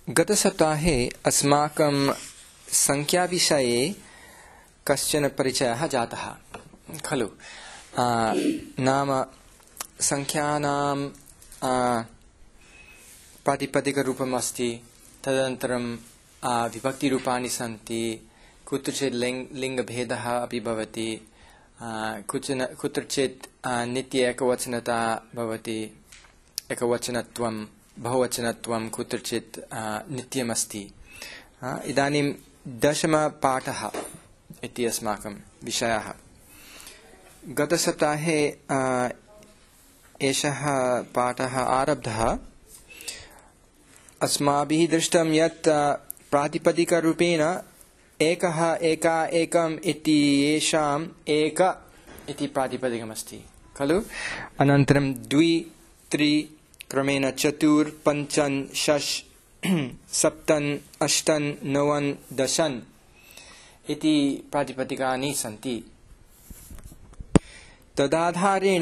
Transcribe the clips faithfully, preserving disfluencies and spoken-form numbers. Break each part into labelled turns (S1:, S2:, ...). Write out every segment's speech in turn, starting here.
S1: गतसप्ताहे अस्माकं संख्याविषये कश्चन परिचयः जातः खलु। नाम संख्यानां प्रातिपदिकरूपम् अस्ति, तदनन्तरं विभक्तिरूपाणि सन्ति, कुत्रचित् लिङ्ग लिङ्गभेदः अपि भवति, कुचन कुत्रचित् नित्य एकवचनता भवति, एकवचनत्वं बहुवचनत्वं कुत्रचित् नित्यमस्ति। इदानीं दशमपाठः इति अस्माकं विषयः। गतसप्ताहे एषः पाठः आरब्धः। अस्माभिः दृष्टं यत् प्रातिपदिकरूपेण एकः एका एकम् इति येषाम् एक इति प्रातिपदिकमस्ति खलु। अनन्तरं द्वि त्रि क्रमेण चतुर् पञ्चन् षष् सप्तन् अष्टन् नवन् दशन् इति प्रातिपदिकानि सन्ति। तदाधारेण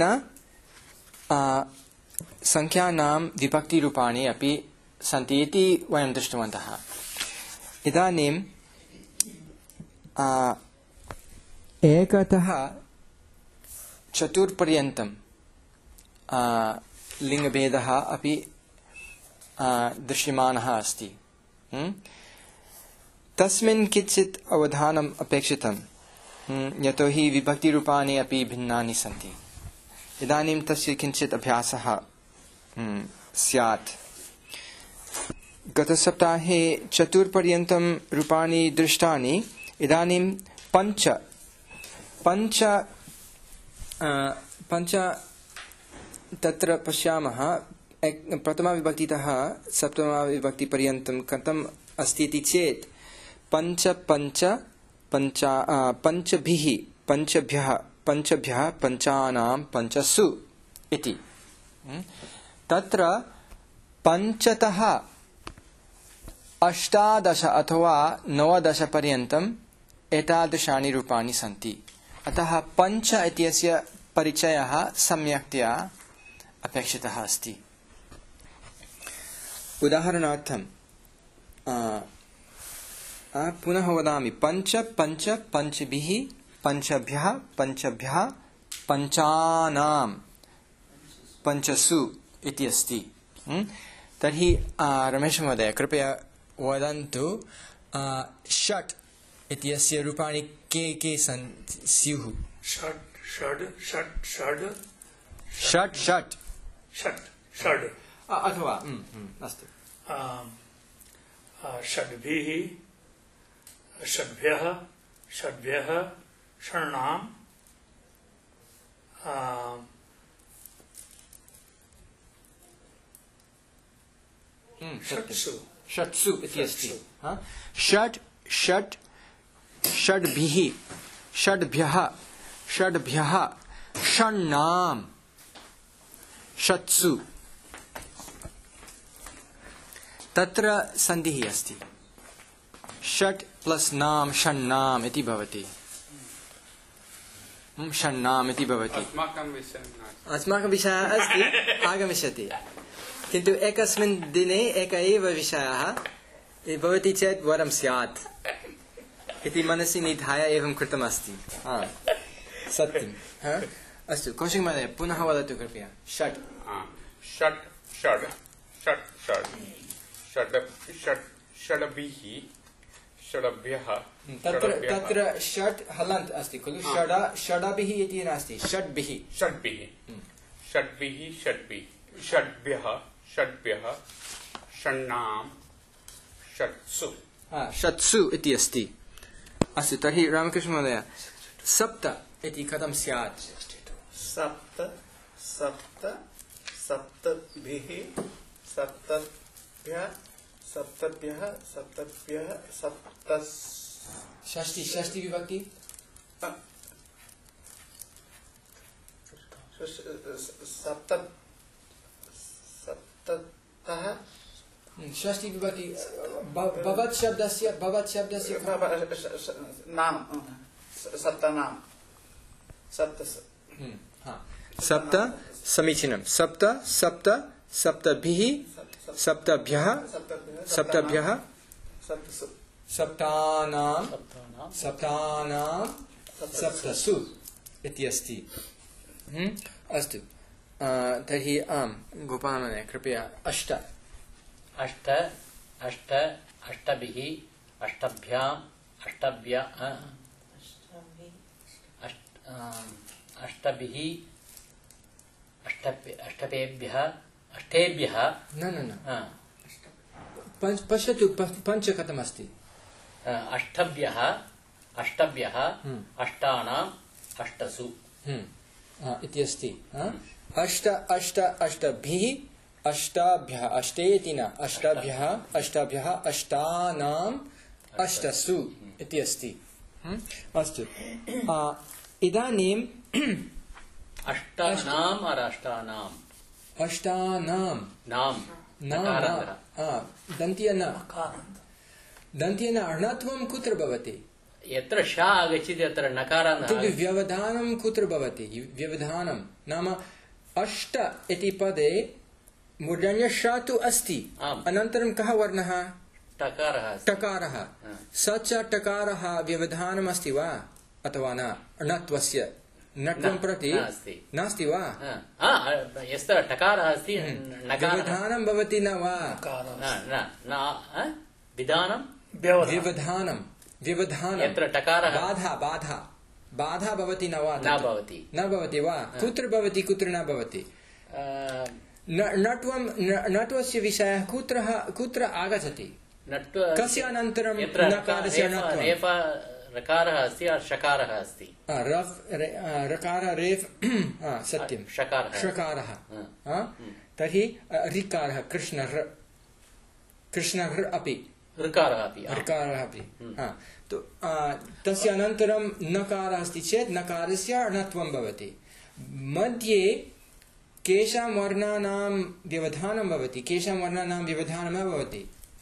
S1: संख्यानां विभक्तिरूपाणि अपि सन्ति इति वयं दृष्टवन्तः। इदानीं एकतः चतुर्पर्यन्तं लिङ्गभेदः अपि दृश्यमानः अस्ति। तस्मिन् किञ्चित् अवधानम् अपेक्षितं, यतोहि विभक्तिरूपाणि अपि भिन्नानि सन्ति। इदानीं तस्य किञ्चित् अभ्यासः स्यात्। गतसप्ताहे चतुर्पर्यन्तं रूपाणि दृष्टानि। इदानीं पञ्च पञ्च पञ्च तत्र पश्यामः। प्रथमाविभक्तितः सप्तमाविभक्तिपर्यन्तं कथम् अस्ति इति चेत् पञ्च पञ्च पञ्चा पञ्चभिः पञ्चभ्यः पञ्चभ्यः पञ्चानां पञ्चसु इति। तत्र पञ्चतः अष्टादश अथवा नवदशपर्यन्तम् एतादृशानि रूपाणि सन्ति। अतः पञ्च इत्यस्य परिचयः सम्यक्तया अपेक्षितः अस्ति। उदाहरणार्थं पुनः वदामि। पञ्च पञ्च पञ्चभिः पञ्चभ्यः पञ्चभ्यः पञ्चानां पञ्चसु इति अस्ति। तर्हि रमेश महोदय कृपया वदन्तु, षट् इत्यस्य रूपाणि के के सन् स्युः?
S2: षट् षड् षट् षड्
S1: षट् षट्
S2: षट् षड्
S1: अथवा अस्तु
S2: षड्भिः षड्भ्यः षड्भ्यः षण्णां षट्सु
S1: षट्सु इति अस्ति। षट् षट् षड्भिः षड्भ्यः षड्भ्यः षण्णां षट्सु। तत्र सन्धिः अस्ति। षट् प्लस् नाम षण्णाम् इति भवति। षण्णाम् इति भवति। अस्माकं विषयः अस्ति, आगमिष्यति। किन्तु एकस्मिन् दिने एक एव विषयः भवति चेत् वरं स्यात् इति मनसि निधाय एवं कृतमस्ति। सत्यम्। अस्तु, कौशिक महोदय पुनः वदतु कृपया। षट्
S3: षट् षड् षट् षड् षड् षट् षड्भिः षड्भ्यः।
S1: तत्र तत्र षट् हलन्त् अस्ति खलु। षड षडभिः इति नास्ति, षड्भिः
S3: षड्भिः षड्भिः षड्भिः षड्भ्यः षड्भ्यः षण्णां षट्सु
S1: षट्सु इति अस्ति। अस्तु, तर्हि रामकृष्ण महोदय सप्त इति कथं स्यात्?
S4: सप्त सप्त सप्तभिः सप्तभ्यः सप्तभ्यः सप्तभ्यः सप्त
S1: षष्टि षष्टि विभक्ति
S4: सप्त सप्ततः
S1: षष्टि विभक्ति भवत् शब्दस्य भवत् शब्दस्य
S4: नाम सप्तनाम सप्त
S1: सप्त समीचीनं। सप्त सप्त सप्तभिः सप्तभ्यः सप्तभ्यः
S4: सप्तसु
S1: सप्तानां सप्तानां सप्तसु इति अस्ति। अस्तु तर्हि आम् गोपालने कृपया अष्ट
S5: अष्ट अष्ट अष्टभिः अष्टभ्याम् अष्टभ्य अष्टभिः अष्टपेभ्यः अष्टेभ्यः
S1: न न न पश्यतु पञ्च कथमस्ति
S5: अष्टभ्यः अष्टभ्यः अष्टानाम् अष्टसु
S1: इति अस्ति। अष्ट अष्ट अष्टभिः अष्टाभ्यः अष्टे इति न अष्टाभ्यः अष्टाभ्यः अष्टानाम् अष्टसु इति अस्ति। अस्तु इदानीं
S5: अष्टानाम् और अष्टानाम्
S1: अष्टानां
S5: नाम
S1: दन्त्य न दन्त्य न अणत्वं कुत्र भवति?
S5: यत्र श आगच्छति तत्र नकारः
S1: किन्तु व्यवधानं कुत्र भवति? व्यवधानं नाम अष्ट इति पदे मूर्धन्यः श तु अस्ति, अनन्तरं कः वर्णः?
S5: टकारः
S1: टकारः। स च टकारः व्यवधानम् अस्ति वा अथवा न? अणत्वस्य नत्वं प्रति नास्ति वा?
S5: यस्य टकारः अस्ति
S1: व्यवधानं भवति न वा?
S5: विधानं
S1: व्यवधानं व्यवधानं
S5: यत्र टकारः
S1: बाधा बाधा बाधा भवति न वा?
S5: न भवति
S1: न भवति वा? कुत्र भवति कुत्र न भवति? नत्वं नत्वस्य विषयः कुत्र कुत्र आगच्छति? कस्य अनन्तरं नकारस्य नत्वं?
S5: रकारः अस्ति शकारः अस्ति।
S1: रकारः रेफ् सत्यं षकारः तर्हि ऋकारः कृष्णः कृष्णः अपि ऋकारः अपि ऋकारः अपि तस्य अनन्तरं नकारः अस्ति चेत् नकारस्य णत्वं भवति। मध्ये केषां वर्णानां व्यवधानं भवति? केषां वर्णानां व्यवधानं न भवति?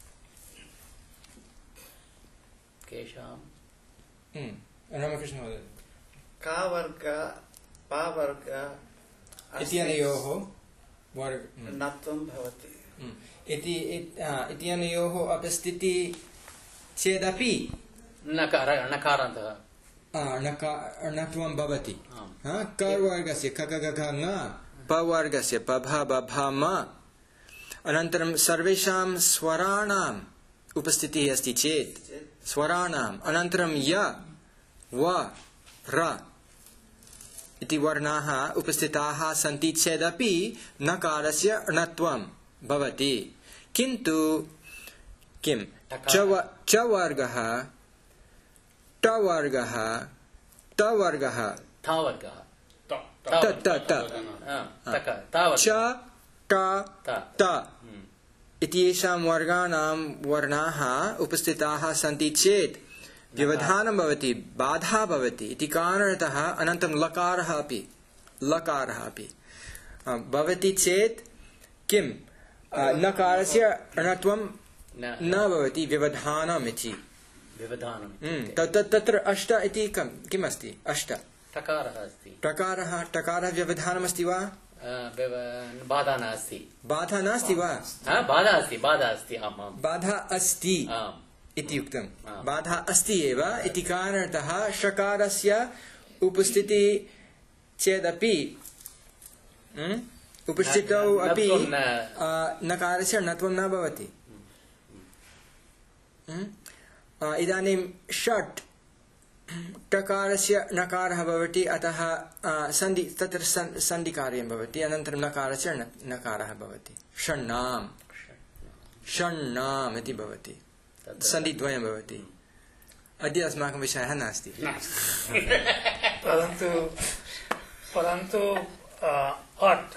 S5: केषां
S1: रामकृष्ण महोदय
S4: का वर्ग पा वर्ग
S1: इत्यनयोः वर्ग
S4: नत्वं भवति
S1: इति इत्यनयोः उपस्थितिः चेदपि
S5: नकार नकारान्तः
S1: णत्वं भवति। कवर्गस्य क ग घ ङ पवर्गस्य प भ ब भ म अनन्तरं सर्वेषां स्वराणाम् उपस्थितिः अस्ति चेत् स्वराणाम् अनन्तरं य व र इति वर्णाः उपस्थिताः सन्ति चेदपि नकारस्य णत्वं भवति। किन्तु किं च वर्गः ट वर्गः ट वर्गः
S5: थ वर्गः
S1: त त त च ट त इत्येषां वर्गाणां वर्णाः उपस्थिताः सन्ति चेत् व्यवधानं भवति, बाधा भवति इति कारणतः अनन्तरं लकारः अपि लकारः अपि भवति चेत् किं नकारस्य णत्वं न भवति, व्यवधानम् इति
S5: व्यवधानं
S1: तत्र अष्ट इति किम् अस्ति? अष्ट
S5: टकारः अस्ति।
S1: टकारः टकारः व्यवधानमस्ति वा?
S5: बाधा नास्ति।
S1: बाधा नास्ति वा?
S5: बाधा अस्ति बाधा अस्ति
S1: बाधा अस्ति इति उक्तं। बाधा अस्ति एव इति कारणतः षकारस्य उपस्थितिः चेदपि उपस्थितौ अपि नकारस्य णत्वं न भवति। इदानीं षट् टकारस्य नकारः भवति, अतः सन्धि तत्र सन्धिकार्यं भवति, अनन्तरं नकारस्य नकारः भवति। षण्णाम् षण्णाम् इति भवति, सन्धिद्वयं भवति। अद्य अस्माकं विषयः नास्ति
S2: परन्तु परन्तु अट्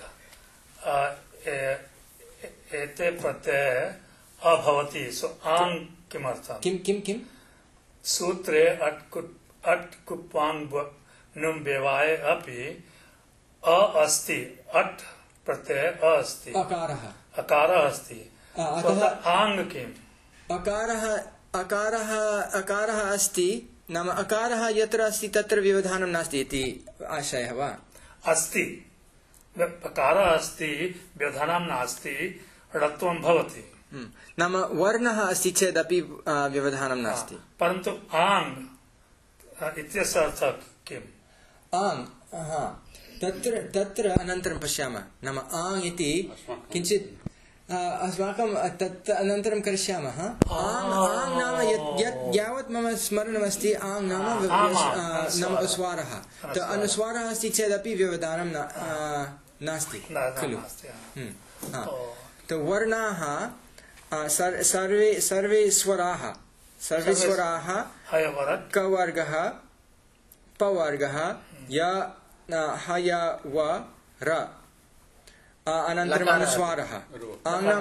S2: एते प्रत्यय अभवति सो आङ् किमर्थं?
S1: किं किं किं
S2: सूत्रे अट् कुप् अट् कुप्वाङ् नुं व्यवाये अपि अ अस्ति, अट् प्रत्यय अ अस्ति,
S1: अकारः
S2: अकारः अस्ति, आङ् किम्?
S1: अकारः अकारः अकारः अस्ति नाम अकारः यत्र अस्ति तत्र व्यवधानं नास्ति इति आशयः वा?
S2: अस्ति, अकारः अस्ति, व्यवधानं नास्ति, ऋत्वं भवति
S1: नाम वर्णः अस्ति चेदपि व्यवधानं नास्ति
S2: परन्तु आङ् इत्यस्य अर्थः किम्
S1: आङ् तत्र तत्र अनन्तरं पश्यामः नाम आङ् इति किञ्चित् अस्माकं तत् अनन्तरं करिष्यामः आङ् आङ् नाम यत् यावत् मम स्मरणमस्ति आङ् नाम नाम अनुस्वारः अनुस्वारः अस्ति चेदपि व्यवधानं नास्ति खलु तो वर्णाः सर्वे सर्वे स्वराः सर्वे स्वराः कवर्गः पवर्गः य हय व र अनन्तरम् अनुस्वारः आङ् नाम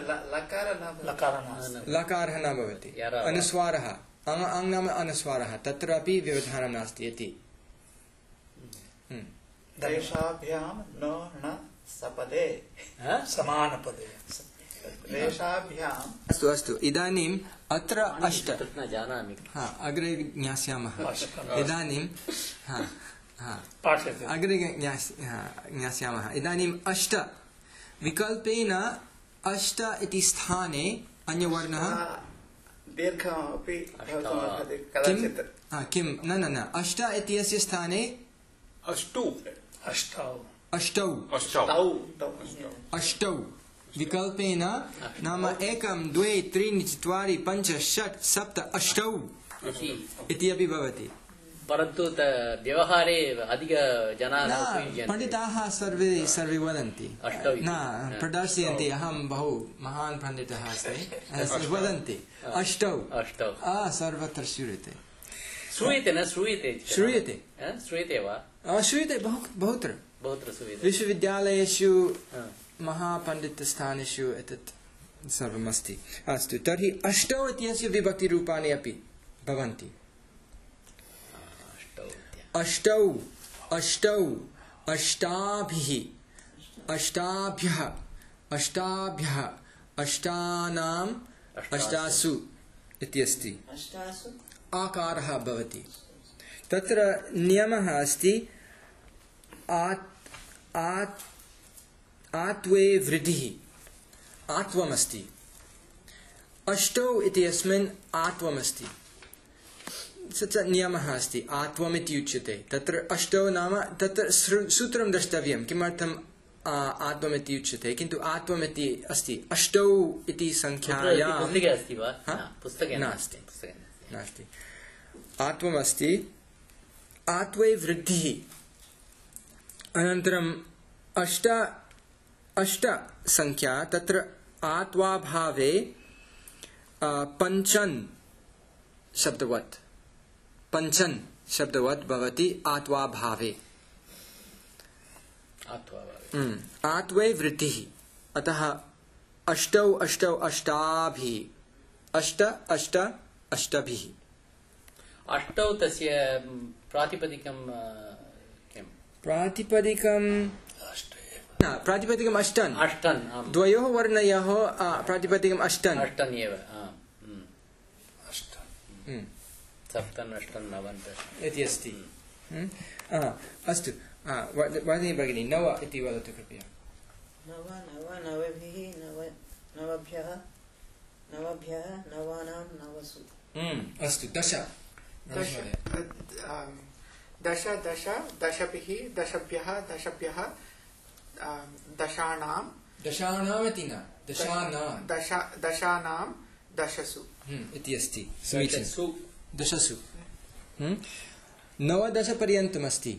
S1: लकारः न भवति अनुस्वारः आङ् नाम अनुस्वारः तत्रापि व्यवधानं नास्ति इति
S4: देशाभ्यां न न सपदे
S2: समानपदे
S4: देशाभ्याम्
S1: अस्तु अस्तु इदानीम् अत्र अष्ट
S5: न जानामि
S1: अग्रे ज्ञास्यामः इदानीं अग्रे ज्ञास्यामः इदानीम् अष्ट विकल्पेन अष्ट इति स्थाने अन्यवर्णः
S4: दीर्घमपि भवितुमर्हति कदाचित्
S1: किं न न न अष्ट इत्यस्य स्थाने
S3: अष्टौ
S2: अष्टौ
S1: अष्टौ
S3: अष्टौ
S1: अष्टौ विकल्पेन नाम एकं द्वे त्रीणि चत्वारि पञ्च षट् सप्त अष्टौ इति अपि भवति
S5: परन्तु व्यवहारे अधिकजनाः
S1: पण्डिताः सर्वे सर्वे वदन्ति न प्रदर्शयन्ति अहं बहु महान् पण्डितः अस्मि वदन्ति अष्टौ
S5: अष्टौ
S1: सर्वत्र श्रूयते
S5: श्रूयते न श्रूयते
S1: श्रूयते
S5: श्रूयते वा
S1: श्रूयते बहुत्र
S5: बहुत्र श्रूयते
S1: विश्वविद्यालयेषु महापण्डितस्थानेषु एतत् सर्वमस्ति अस्तु तर्हि अष्टौ इत्यस्य विभक्तिरूपाणि अपि भवन्ति अष्टौ अष्टौ अष्टाभिः अष्टाभ्यः अष्टाभ्यः अष्टानाम् अष्टासु इत्यस्ति आकारः भवति तत्र नियमः अस्ति आत् आत् आत्वे वृद्धिः आत्वमस्ति अष्टौ इत्यस्मिन् आत्वमस्ति स नियमः अस्ति आत्वमिति उच्यते तत्र अष्टौ नाम तत्र सूत्रं द्रष्टव्यं किमर्थम् आत्वमिति उच्यते किन्तु आत्वमिति अस्ति अष्टौ इति संख्यायां
S5: अस्ति वा पुस्तके
S1: नास्ति नास्ति आत्वमस्ति आत्वे वृद्धिः अनन्तरम् अष्ट अष्ट संख्या तत्र आत्वाभावे पञ्चन् शब्दवत् पञ्चन् शब्दवत् भवति आत्वाभावे आत्वे वृद्धिः अतः अष्टौ अष्टौ अष्टाभिः अष्ट अष्ट अष्टभिः
S5: अष्टौ तस्य प्रातिपदिकं किं
S1: प्रातिपदिकं न प्रातिपदिकम् अष्टन्
S5: अष्टन्
S1: द्वयोः वर्णयोः प्रातिपदिकम् अष्टन्
S5: अष्टन् एव सप्तन् अष्टन् नवन्
S1: इति अस्ति अस्तु वदति भगिनी नव इति वदतु कृपया
S4: नव नव नवभिः नव नवभ्यः नवभ्यः नवानां नवसु
S1: अस्तु दश
S6: दश दश दशभिः दशभ्यः दशभ्यः दशानां
S1: दशानाम् इति न दशानां
S6: दश दशानां दशसु
S1: इति अस्ति समीचीनं दशसु नवदशपर्यन्तमस्ति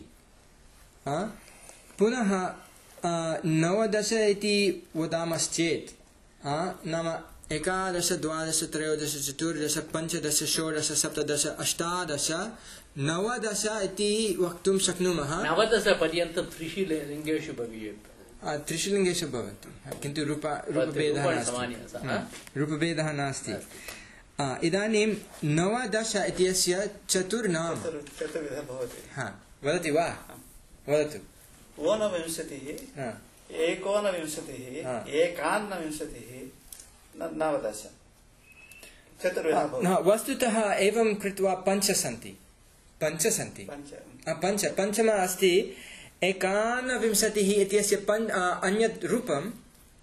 S1: पुनः नवदश इति वदामश्चेत् नाम एकादश द्वादश त्रयोदश चतुर्दश पञ्चदश षोडश सप्तदश अष्टादश नवदश इति वक्तुं शक्नुमः
S5: नवदशपर्यन्तं त्रिषु लिङ्गेषु भवेत्
S1: त्रिषु लिङ्गेषु भवति किन्तु रूप रूपभेदः नास्ति रूपभेदः नास्ति इदानीं नवदश इत्यस्य चतुर्नाम
S4: चतुर्विधः भवति
S1: वदति वा वदतु
S4: ऊनविंशतिः एकोनविंशतिः एकान्नविंशतिः नवदश चतुर्विधः
S1: वस्तुतः एवं कृत्वा पञ्च सन्ति पञ्च सन्ति पञ्च पञ्चमः अस्ति एकानविंशतिः इत्यस्य अन्यत् रूपं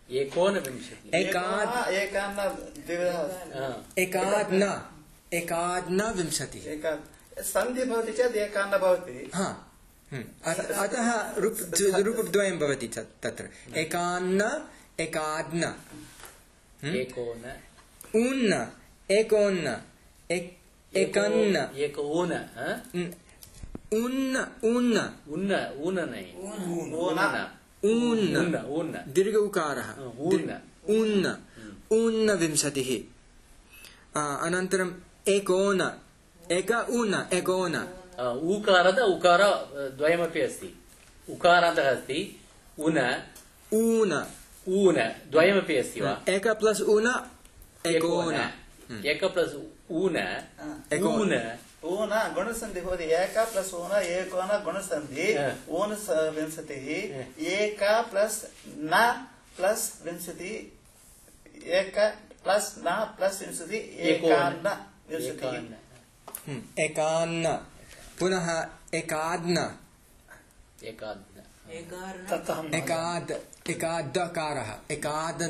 S5: एकोनविंशतिः
S1: एकाद्
S4: एकान्न द्विविधः
S1: एकाद्न एकाद्न विंशतिः
S4: एकाद् सन्धि भवति चेत् एकान्न भवति
S1: हा अतः रूप रूपद्वयं भवति तत्र एकान्न एकाद्न
S5: एकोन
S1: उन्न एकोन्न एकन्न
S5: एकोन
S1: उन्न उन्न
S5: उन्न उन्न नहीं
S4: ऊन
S1: उन्न
S5: उन्न
S1: दीर्घ उकारः
S5: उन्न
S1: उन्न उन्न विंशतिः अनन्तरम् एकोन एक उन्न एकोन
S5: ऊकारद उकार द्वयमपि अस्ति उकारान्तः अस्ति उन
S1: ऊन
S5: ऊन द्वयमपि अस्ति वा
S1: एक प्लस् ऊन एकोन
S5: एक प्लस् ऊन ऊन
S4: ऊन गुणसन्धि भवति एक प्लस् ऊन एकोन गुणसन्धि ऊन विंशतिः एक प्लस् न प्लस् विंशतिः एक प्लस् न प्लस् विंशतिः एकान्न विंशतिः
S1: एकान्न पुनः एकाद्न
S5: एकाद्न
S1: एकाद् एकादकारः एकादन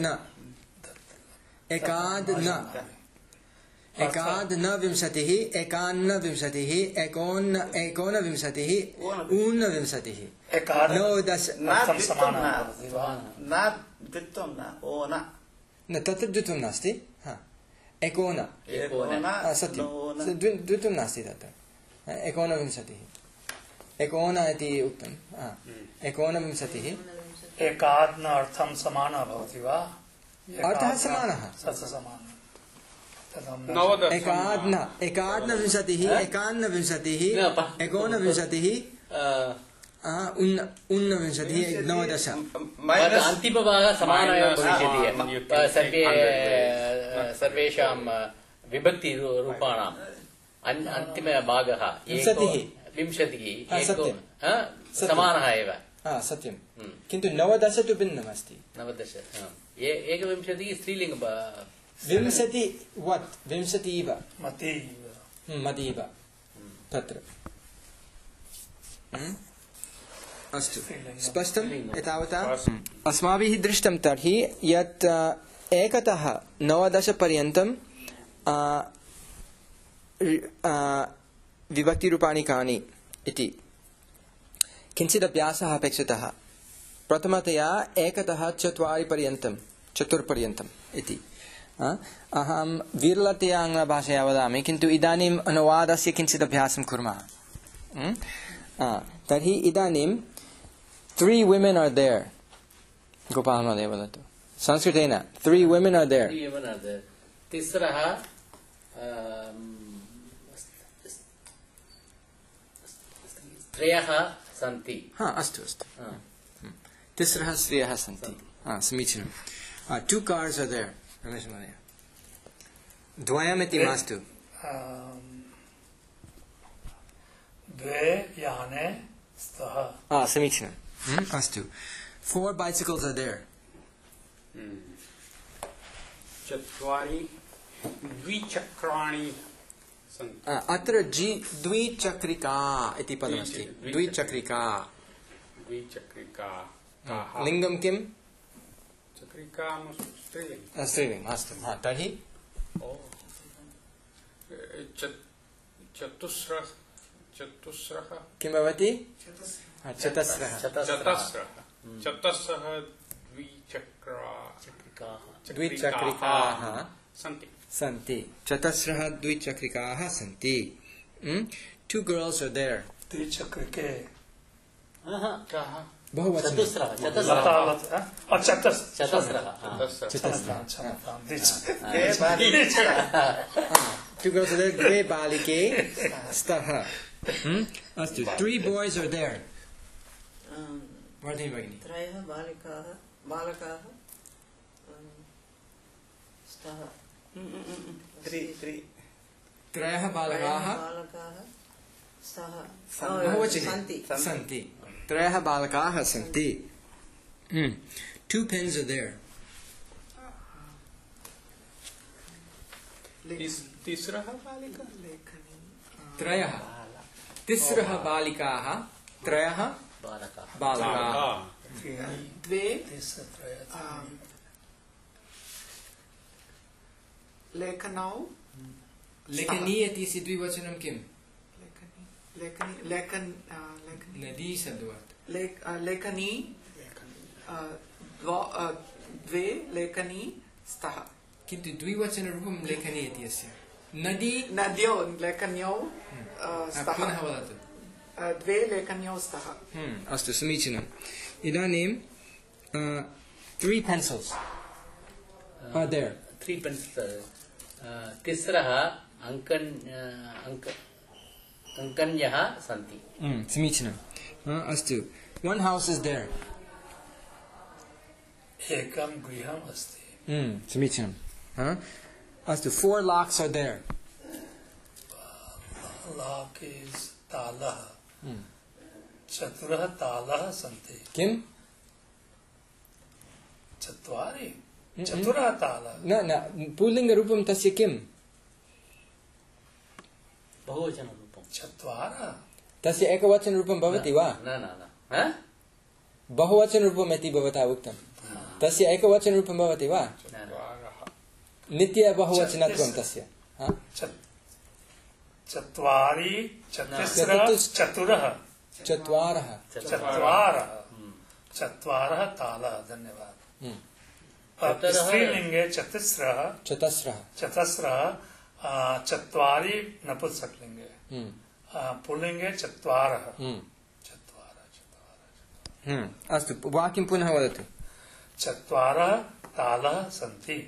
S1: एकादन एकादन विंशतिः एकान्न विंशतिः एकोन एकोनविंशतिः ऊनविंशतिः नवदश
S4: न द्वित्वं न ओन
S1: न तत्र द्वित्वं नास्ति एकोन सत्यं द्वित्वं नास्ति तत्र एकोनविंशतिः एकोन इति उक्तम् एकोनविंशतिः
S2: एकाद्न अर्थं समानः भवति वा
S1: अर्थः समानः एकाद्न एकाद्नविंशतिः एकान्नविंशतिः एकोनविंशतिः ऊनविंशतिः नवदश
S5: अन्तिमभागः समानः एव भविष्यति सर्वे सर्वेषां विभक्तिरूपाणाम् अन्तिमभागः विंशतिः विंशतिः समानः एव
S1: सत्यं किन्तु नवदश तु भिन्नमस्ति
S5: नवदश एकविंशतिः स्त्रीलिङ्ग
S1: विंशति वत् विंशतिव
S2: मतीव
S1: मतीव तत्र अस्तु स्पष्टम् एतावता अस्माभिः दृष्टं तर्हि यत् एकतः नवदशपर्यन्तं विभक्तिरूपाणि कानि इति किञ्चित् अभ्यासः अपेक्षितः प्रथमतया एकतः चत्वारि पर्यन्तं चतुर्पर्यन्तम् इति अहं विरलतया आङ्ग्लभाषया वदामि किन्तु इदानीम् अनुवादस्य किञ्चित् अभ्यासं कुर्मः तर्हि इदानीं three women are there Gopal महोदय वदतु संस्कृतेन three women are there
S5: तिस्रः स्त्रियः सन्ति
S1: हा अस्तु अस्तु तिस्रः स्त्रियः सन्ति समीचीनं two cars are there Ramesh महोदय द्वयमिति मास्तु
S2: द्वे याने स्तः
S1: समीचीनम् अस्तु four bicycles are there
S3: चत्वारि द्विचक्राणि सन्ति
S1: अत्र जी द्विचक्रिका इति पदमस्ति द्विचक्रिका
S3: द्विचक्रिका
S1: लिङ्गं किम्
S3: चक्रिका स्त्रीलिङ्गं
S1: स्त्रीलिङ्गम् अस्तु तर्हि
S3: चतुस्रः चतुस्रः
S1: किं भवति चतस्रः
S3: चतस्रः चतस्रः द्विचक्राः
S1: द्विचक्रिकाः
S3: सन्ति
S1: सन्ति चतस्रः द्विचक्रिकाः सन्ति two girls are there
S2: द्विचक्रिके
S1: बहुवचनं
S5: चतुस्रः
S1: two girls are there द्वे बालिके स्तः अस्तु three boys are there Vardhini भगिनी
S7: त्रयः बालिकाः बालकाः स्तः
S1: त्रयः बालकाः बहुवचने सन्ति त्रयः बालकाः सन्ति two pens are there
S3: तिस्रः बालिका
S1: त्रयः तिस्रः बालिकाः त्रयः बालकाः द्वे
S6: लेखनौ
S1: लेखनी इत्यस्य द्विवचनं किम्?
S6: लेखनी लेखनी लेखन आ, लेखनी
S1: नदी शब्दवात्
S6: लेख आ, लेखनी आ, द्वा- आ, द्वे लेखनी स्तः
S1: किन्तु द्विवचनरूपं लेखनी इत्यस्य नदी
S6: नद्यौ लेखन्यौ आ,
S1: हा,
S6: स्तः
S1: पुनः वदतु।
S6: आ, द्वे लेखन्यौ स्तः
S1: हम्म, अस्तु समीचीनम्। इदानीं three pencils are there.
S5: Three pencil तिस्रः अङ्कन् अङ्क अङ्कन्यः सन्ति।
S1: हम्म, समीचीनम्। हा, अस्तु one house is there.
S2: एकं गृहम् अस्ति।
S1: हम्म, समीचीनम्। हा, अस्तु four locks are there.
S2: Lock is तालः। चतुरः तालः सन्ति।
S1: किम्?
S2: चत्वारि चतुरः तालः।
S1: न न पुल्लिङ्गरूपं तस्य किम्?
S5: बहुवचनरूपं।
S2: चत्वारः
S1: तस्य एकवचनरूपं भवति वा?
S5: न न न हा?
S1: बहुवचनरूपम् इति भवता उक्तं। तस्य एकवचनरूपं भवति वा?
S5: न, न।
S1: नित्य बहुवचनत्वं तस्य। हा?
S2: चत्- चत्वारि चतुस्रः
S1: चतुस्-
S2: चतुरः
S1: चत्वारः।
S2: चत्वारः चत्वारः तालः। धन्यवाद।
S1: हम्म,
S2: अ, स्त्रीलिङ्गे चतुस्रः
S1: चतस्रः।
S2: चतस्रः आ, चत्वारि नपुंसकलिङ्गे
S1: हम्म,
S2: आ, पुल्लिङ्गे चत्वारः
S1: हम्म,
S2: चत्वारः चत्वारः
S1: हम्म, अस्तु वाक्यं पुनः वदतु।
S2: चत्वारः तालः सन्ति।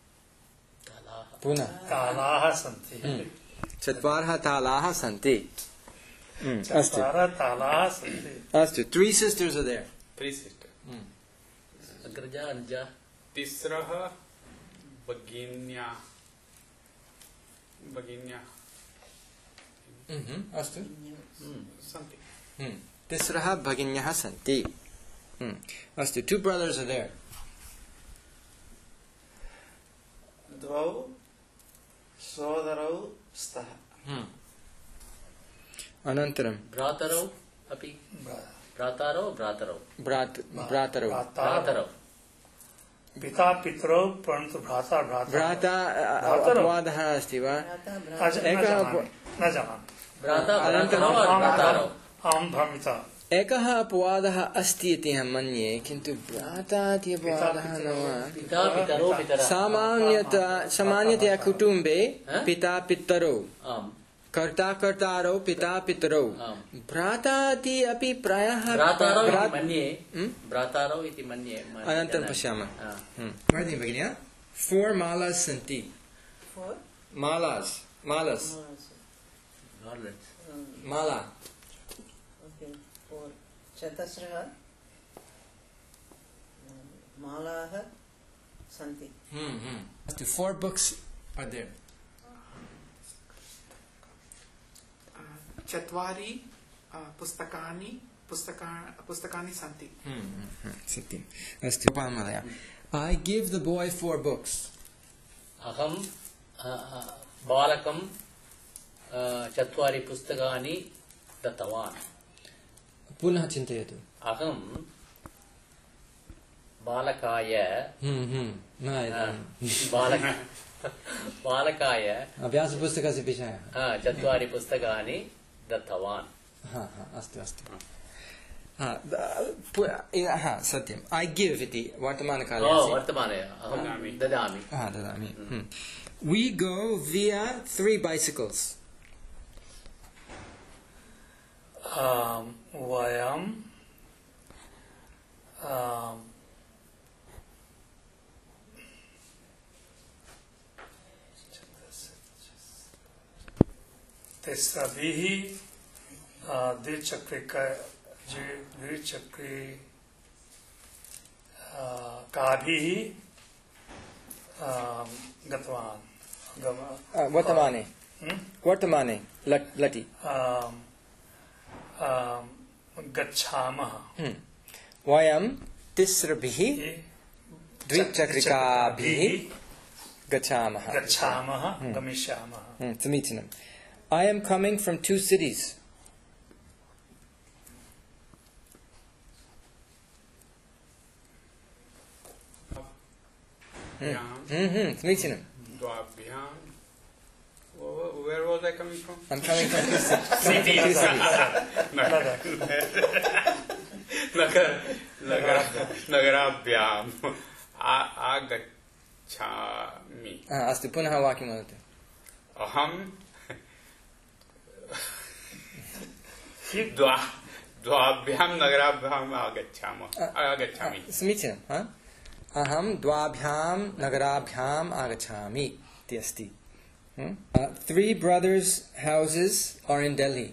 S1: पुनः
S2: तालाः सन्ति।
S1: चत्वारः तालाः सन्ति। हम्म, अस्तु
S2: चत्वारः तालाः सन्ति।
S1: अस्तु three sisters are there.
S3: Three sisters.
S5: अग्रजा Anuja
S3: तिस्रः भगिन्या भगिन्या
S1: हम्म, अस्तु
S3: सन्ति।
S1: हम्म, तिस्रः भगिन्यः सन्ति। हम्म, अस्तु two brothers are there.
S4: द्वौ सोदरौ स्तः
S1: हम्म, अनन्तरं
S5: भ्रातरौ अपि भ्रातारौ भ्रातरौ
S1: भ्रात भ्रातरौ
S5: भ्रातरौ
S2: पिता पितरौ परन्तु भ्राता भ्राता
S1: भ्राता अपवादः अस्ति वा?
S2: अज- न
S1: एकः
S2: जानामि,
S1: अप-
S2: न जानामि।
S5: भ्राता
S1: अनन्तरं
S5: भ्रातरौ भ्रातारौ
S2: अहं भ्रमितः।
S1: एकः अपवादः अस्ति इति अहं मन्ये, किन्तु भ्राता इति अपवादः न वा?
S5: पिता पितरौ पितरः
S1: सामान्यतया सामान्यतया कुटुम्बे
S5: हा?
S1: पिता पितरौ
S5: आम्
S1: कर्ता कर्तारौ पिता पितरौ
S5: आम्
S1: भ्राता इति अपि प्रायः
S5: भ्रातारौ इति
S1: भ्रा-
S5: मन्ये
S1: हम्म?
S5: भ्रातारौ इति मन्ये
S1: अनन्तरं पश्यामः।
S5: हा।
S1: हम्म, वदति भगिन्या फोर् मालास् सन्ति।
S7: Four.
S1: मालास् मालस्
S5: Garlands.
S1: माला
S7: Okay. Four. चतस्रः मालाः सन्ति.
S1: हम्म, हम्म, अस्तु फोर् बुक्स् आर् देर्।
S6: आ, चत्वारि आ, पुस्तकानि पुस्तका पुस्तकानि सन्ति
S1: सत्यम् अस्तु पामलया I give the boy four books.
S5: अहं अ, अ, बालकं अ, चत्वारि पुस्तकानि दत्तवान्
S1: पुनः चिन्तयतु।
S5: अहं बालकाय
S1: हम्म, हम्म, न
S5: अ,
S1: इदानीं।
S5: बालक बालकाय
S1: अभ्यासपुस्तकस्य विषयः।
S5: अ, चत्वारि पुस्तकानि दत्तवान्
S1: हा हा अस्तु अस्तु हा द- पु- इ- हा सत्यम् I give इति वर्तमानकाले
S5: ओ
S1: अस्ति।
S5: वर्तमाने अहं
S3: ददामि।
S5: ददामि
S1: हा ददामि हम्म। We go via three bicycles.
S2: आम्, वयं आम्, तिस्रभिः आ, द्विचक्रिक द्वि- द्विचक्री आ, काभिः आम्, गतवान् गम-
S1: Uh, वर्तमाने
S2: हम्म?
S1: वर्तमाने लट् लटि
S2: आम्, आम्, गच्छामः
S1: हम्म। वयं तिस्रभिः द्विचक्रिकाभिः गच्छामः।
S2: गच्छामः गमिष्यामः
S1: हम्म, समीचीनम्। I am coming from two cities.
S3: भ्यां
S1: हम्म, हम्म, समीचीनम्।
S3: द्वाभ्यां they coming from?
S1: I'm coming from two cities.
S3: Cities. Nagar, nagar, nagarabhyam agacchami.
S1: अस्तु पुनः वाक्यं वदतु.
S3: अहं द्वा द्वाभ्यां नगराभ्याम् आगच्छामः आगच्छामि.
S1: समीचीनं. अहं द्वाभ्यां नगराभ्याम् आगच्छामि इति अस्ति. Three brothers' houses are in Delhi.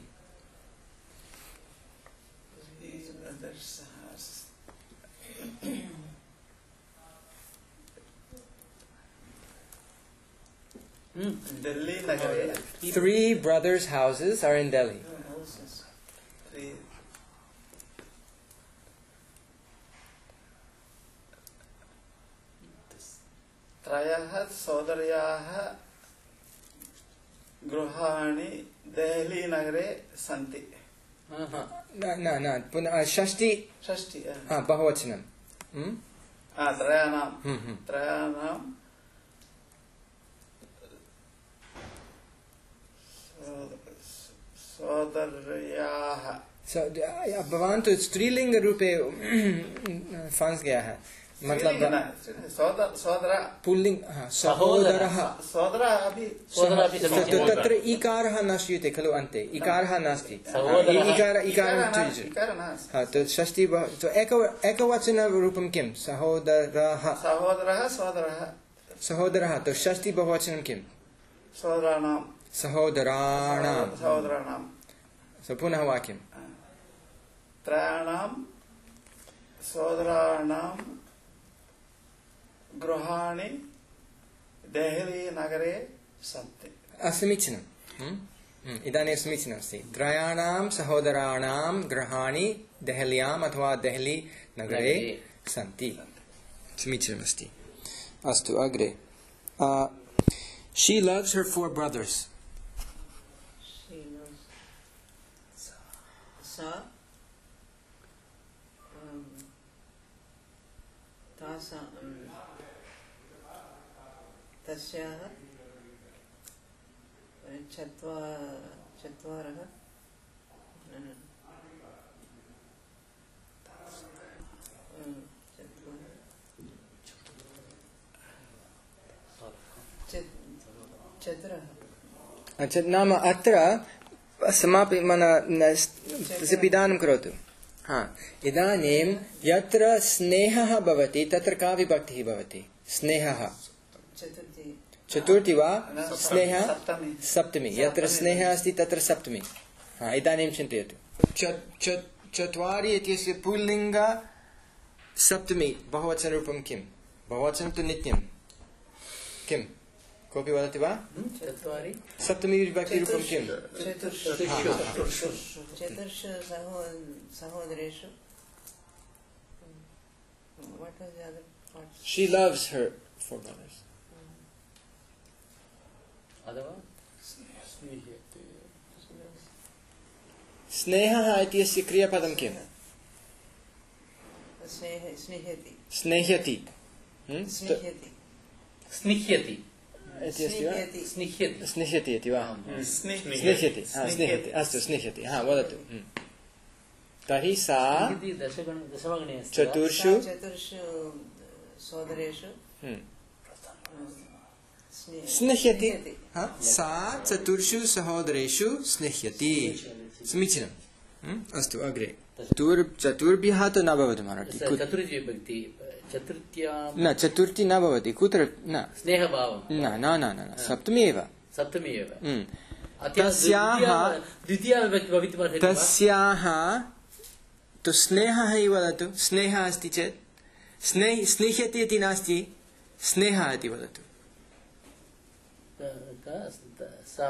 S4: Delhi Nagare.
S1: Three brothers' houses are in Delhi.
S4: Three. त्रयः सोदर्याः गृहाणि देहली नगरे सन्ति.
S1: न न न पुनः षष्टि
S4: षष्टि
S1: बहुवचनं.
S4: त्रयाणां त्रयाणां सोदर्याः.
S1: भवान् तु स्त्रीलिङ्गरूपे फंस गया है. मतलब
S4: सोदर
S1: पुल्लिंग सहोदरः
S4: सोदरः अपि
S1: तत्र इकारः न श्रूयते खलु अन्ते. इकारः नास्ति. इकार इकारः तो षष्टि तो एक एकवचनरूपं किं? सहोदरः
S4: सहोदरः सोदरः
S1: सहोदरः. तो षष्टि बहुवचनं किं?
S4: सोदराणां
S1: सहोदराणां
S4: सहोदराणां.
S1: सो पुनः वाक्यं.
S4: त्रयाणां सोदराणां गृहाणि देहली नगरे सन्ति.
S1: समीचीनम्. इदानीं समीचीनमस्ति. त्रयाणां सहोदराणां गृहाणि देहल्याम् अथवा देहली नगरे सन्ति. समीचीनमस्ति. अस्तु अग्रे. She loves her four brothers.
S7: She loves sa um, tasa um, tasyaः चत्वा चत्वारः
S1: अच्छा नाम अत्र समापि मन तस्य पिदानं करोतु. हा इदानीं यत्र स्नेहः भवति तत्र का विभक्तिः भवति? स्नेहः चतुर्थी वा? स्नेहः सप्तमी. यत्र स्नेहः अस्ति तत्र सप्तमी. हा इदानीं चिन्तयतु. चत्वारि इत्यस्य पुल्लिङ्ग सप्तमी बहुवचनरूपं किं? बहुवचनं तु नित्यं. किं? कोऽपि वदति वा? सप्तमी विभक्तिरूपं किं?
S7: चतुर्षु सहोदरेषु. What was the other part?
S1: She loves her four brothers. स्नेहः इत्यस्य क्रियापदं किम्?
S7: स्नेह्यति.
S1: स्नेह्यति.
S7: स्नेह्यति.
S5: स्निह्यति.
S7: स्निह्यति.
S1: स्निह्यति इति वा? स्निह्यति. स्निह्यति. अस्तु स्निह्यति. हा वदतु. तर्हि सा चतुर्षु
S7: चतुर्षु सोदरेषु
S1: स्निह्यति. सा चतुर्षु सहोदरेषु स्निह्यति. समीचीनम्. अस्तु अग्रे. चतुर्भ्यः तु न भवति मराठी. न चतुर्थी न भवति. कुत्र न
S5: स्नेहभावं
S1: न न न न सप्तमी एव.
S5: सप्तमी एव.
S1: तस्याः
S5: द्वितीया विभक्ति भवितुमर्हति वा?
S1: तस्याः तु स्नेहः इति वदतु. स्नेहः अस्ति चेत् स्नेह स्निह्यति इति नास्ति. स्नेहः इति वदतु.
S5: सा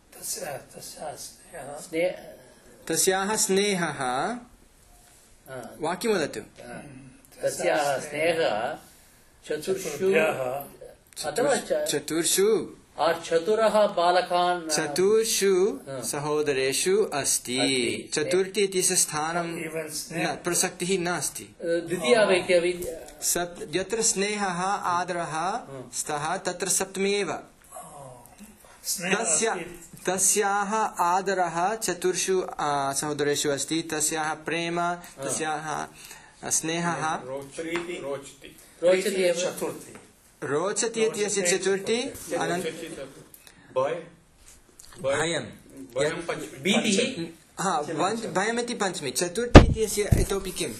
S5: तस्याः
S1: स्नेहः वाक्यं वदतु.
S5: तस्याः स्नेहः चतुर्षु
S1: चतुर्षु
S5: चतुरः बालकान्
S1: चतुर्षु सहोदरेषु अस्ति. चतुर्थी इत्यस्य स्थानं प्रसक्तिः नास्ति.
S5: द्वितीया विभक्ति
S1: यत्र स्नेहः आदरः स्तः तत्र सप्तमी एव.
S2: स्नेहः
S1: तस्य
S2: अस्ति।
S1: तस्याः आदरः चतुर्षु आ, सहोदरेषु अस्ति तस्याः प्रेम तस्याः स्नेहः
S3: रोचति रोचति
S5: रोचति एव
S2: चतुर्थी
S1: रोचति इति अस्य चतुर्थी अनन्तरं
S3: भय
S1: भयं
S3: भयं पञ्चमी
S5: भीतिः
S1: हा वन्- भयमिति पञ्चमी चतुर्थी इति अस्य इतोपि किम्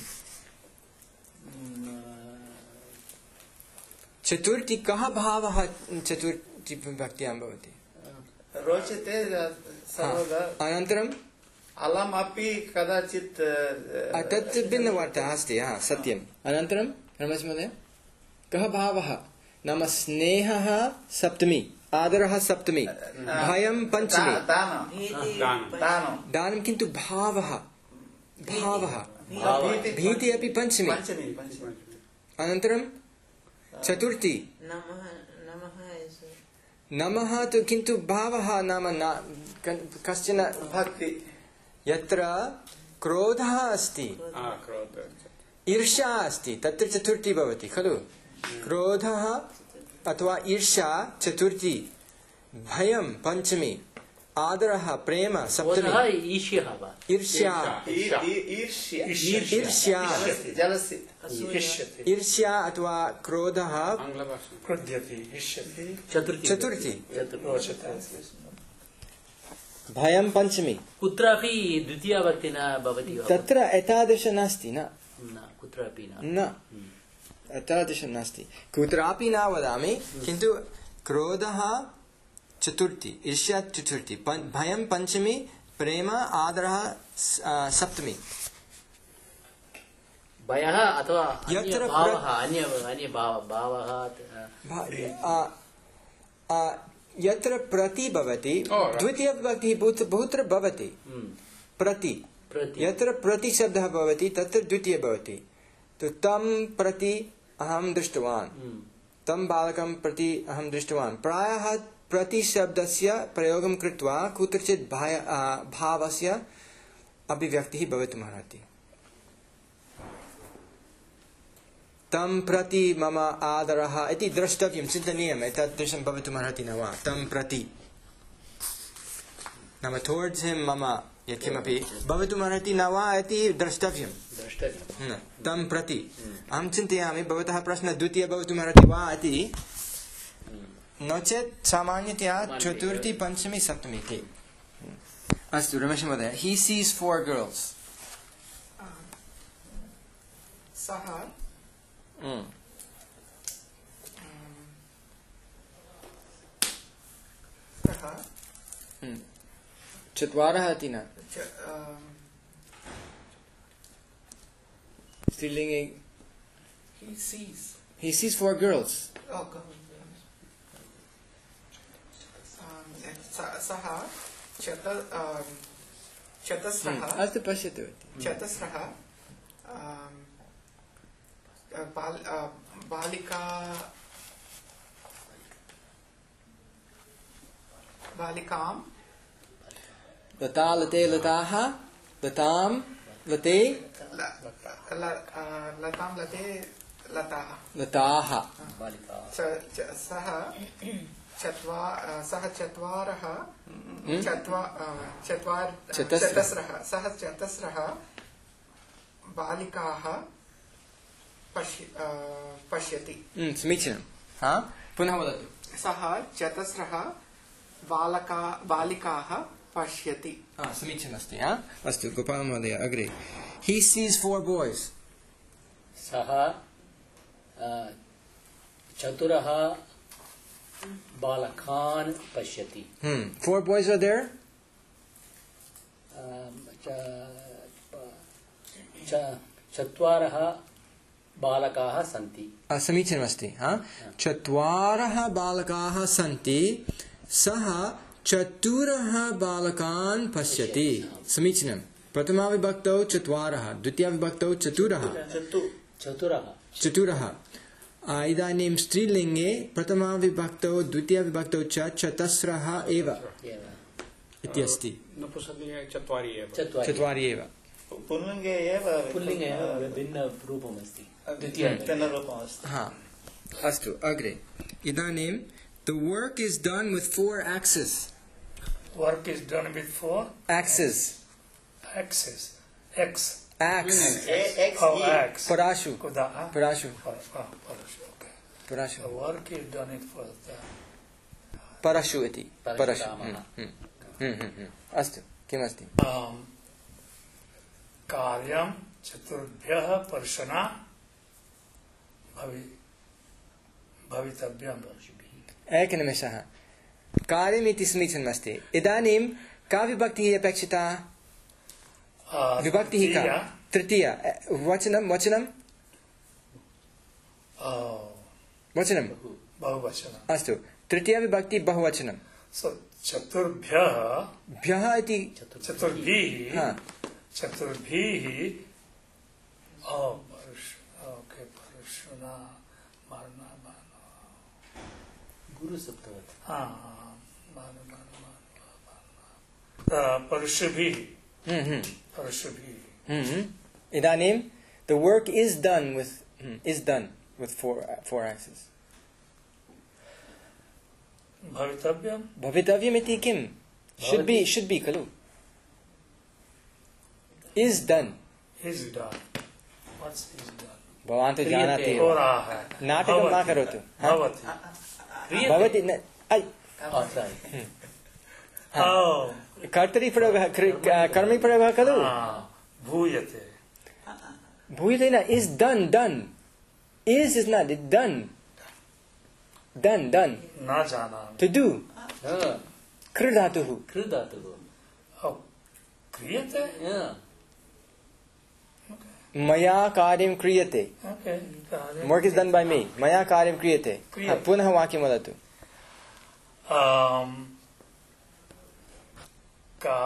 S1: चतुर्थी कः भावः चतुर्थी विभक्त्यां भवति
S4: रोचते सर्वदा
S1: अनन्तरं
S4: अलमपि कदाचित्
S1: आ, तत् भिन्नवार्ता अस्ति हा सत्यम् अनन्तरं रमेश महोदय कः भावः नाम स्नेहः सप्तमी आदरः सप्तमी भयं पञ्चमी
S4: दानं दानं
S1: दानं किन्तु भावः भावः
S4: भीति
S1: भीति अपि पञ्चमी
S4: पञ्चमी पञ्चमी
S1: अनन्तरं चतुर्थी
S7: नमः नमः is
S1: नमः तु किन्तु भावः नाम न क- कश्चन
S4: भक्ति
S1: यत्र क्रोधः अस्ति
S3: क्रोध
S1: ईर्ष्या अस्ति तत्र चतुर्थी भवति खलु क्रोधः अथवा ईर्ष्या चतुर्थी भयं पञ्चमी आदरः प्रेम सप्तमी
S5: क्रोधः ईर्ष्यः वा
S1: ईर्ष्या
S4: ईर्ष्या
S1: ईर्ष्या
S4: जलसि
S2: इष्यते
S1: ईर्ष्या अथवा क्रोधः
S3: आङ्ग्लभाषा
S2: क्रुध्यति इष्यति
S5: चतुर्थी
S1: चतुर्थी
S2: रोचते
S1: भयं पञ्चमी
S5: कुत्रापि द्वितीयाविभक्ति न भवति वा
S1: तत्र एतादृश नास्ति न
S5: न कुत्रापि न
S1: न एतादृशं नास्ति कुत्रापि न वदामि किन्तु क्रोधः चतुर्थी ईर्ष्या चतुर्थी पञ्- भयं पञ्चमी प्रेम आदरः स- आ, सप्तमी
S5: भयः अथवा
S1: यत्र
S5: भावः
S1: प्र-
S5: अन्य अन्य भाव भावः
S1: भा- आ, आ, यत्र प्रति भवति
S3: Oh, right.
S1: द्वितीयविभक्तिः बहुत- बहुत्र भवति
S5: हम्म,
S1: प्रति
S5: प्रति
S1: यत्र प्रति शब्दः भवति तत्र द्वितीय भवति तो तं प्रति अहं दृष्टवान्
S5: हम्म,
S1: तं बालकं प्रति अहं दृष्टवान् प्रायः प्रतिशब्दस्य प्रयोगं कृत्वा कुत्रचित् भाय आ, भावस्य अभिव्यक्तिः भवितुमर्हति तं प्रति मम आदरः इति द्रष्टव्यं चिन्तनीयम् एतादृशं भवितुमर्हति न वा तं प्रति नाम टुवर्ड्स् हिम् मम यत्किमपि भवितुमर्हति न वा इति द्रष्टव्यं
S5: द्रष्टव्यं
S1: न तं प्रति अहं चिन्तयामि भवतः प्रश्नः द्वितीय भवितुमर्हति वा इति नो चेत् सामान्यतया चतुर्थी पञ्चमी सप्तमी इति अस्तु रमेश महोदय ही सीस् फोर् गर्ल्स्
S6: सः सः
S1: चत्वारः इति न
S6: च- um,
S1: स्त्रीलिङ्गे
S6: he sees
S1: he sees four girls
S6: oh God. Um, स- सः चत um, चतस्रः
S1: अस्तु पश्यतु इति
S6: चतस्रः um, बाल uh, बालिका बालिकां
S1: लता लते लताः लतां लते
S6: ल- ल- uh, लतां लते लताः
S1: लताः
S5: बालिका
S6: च- च- सः चत्वा सः चत्वारः चत्वा चत्वार
S1: चतस्रः।
S6: चतस्रः सः चतस्रः बालिकाः पश्य अ, पश्यति
S1: हम्म, समीचीनं हा पुनः वदतु
S6: सः चतस्रः बालका बालिकाः पश्यति
S1: हा समीचीनमस्ति हा अस्तु गोपाल महोदय अग्रे ही सीस् फोर् बाय्स्
S5: सः अ, चतुरः बालकान् पश्यति
S1: फोर् बाय्स् आर् देर्
S5: अ, च- च- चत्वारः बालकाः सन्ति
S1: समीचीनमस्ति हा चत्वारः बालकाः सन्ति सः चतुरः बालकान् पश्यति समीचीनं प्रथमाविभक्तौ चत्वारः द्वितीयाविभक्तौ चतुरः
S5: चतुरः
S1: चतुरः आ, इदानीं स्त्रीलिङ्गे प्रथमाविभक्तौ द्वितीयाविभक्तौ च चतस्रः एव
S5: एव
S1: इत्यस्ति
S3: नपुंसकलिङ्गे चत्वारि एव
S5: चत्वारि
S1: चत्वारि एव
S4: पुल्लिङ्गे एव
S5: पुल्लिङ्गे एव भिन्नरूपमस्ति द्वितीय
S4: भिन्नरूपमस्ति
S1: हा अस्तु अग्रे इदानीं The work is done with four axes.
S2: Work is done with four
S1: Axes.
S2: axes. X.
S1: Axe.
S4: A X
S2: Oh,
S4: E.
S2: X.
S1: Parashu.
S2: Kuda. ah?
S1: Parashu.
S2: Par- ah, Parashu. Okay. The
S1: Parashu.
S2: work is done it for the
S1: Parashu iti. Parashu.
S5: Parashuramaha.
S1: Hmm, hmm. Hmm, hmm, hmm. Astu. Kim asti?
S2: um, कार्यम चतुर्भ्यः परशुना भवि भवितव्यम्
S1: एकनिमेषः. कार्यमिति समीचीनमस्ति. इदानीं का विभक्तिः अपेक्षिता?
S2: uh,
S1: विभक्तिः का? तृतीया. वचनं वचनं
S2: uh,
S1: वचनं.
S2: बहुवचनम्
S1: अस्तु. तृतीया विभक्ति बहुवचनं.
S2: so चतुर्भ्यः
S1: भ्यः इति
S2: चतुर्भिः
S1: हा.
S2: चतुर्भिः oh परश okay परशुना मारना मारना
S5: गुरु सप्तवत्
S2: हाँ मारना मारना परशुभिः
S1: हम्म हम्म
S2: परशुभिः
S1: हम्म. इदानीं the work is done with hmm, is done with four four axes.
S2: भवितव्यम्
S1: भवितव्यम् इति किं? should be should be खलु. is done.
S2: is done what's is done
S1: भवान् तु जानाति एव.
S2: होराः
S1: नाटकं मा करोतु. हा?
S2: भवति
S1: भवति न ऐ
S5: Oh, sorry.
S2: oh
S1: कर्तरिप्रयोगः कृ- कर्मप्रयोगः खलु.
S2: ah, भूयते
S1: भूयते न. is done done. is is not it done. done done.
S2: न जानामि
S1: to do.
S5: Yeah.
S1: कृ धातुः.
S5: कृधातुः.
S2: oh क्रियते
S5: Yeah.
S1: मया कार्यं क्रियते.
S2: okay
S1: work is done by me. मया कार्यं क्रियते. हा, पुनः वाक्यं वदतु.
S2: um का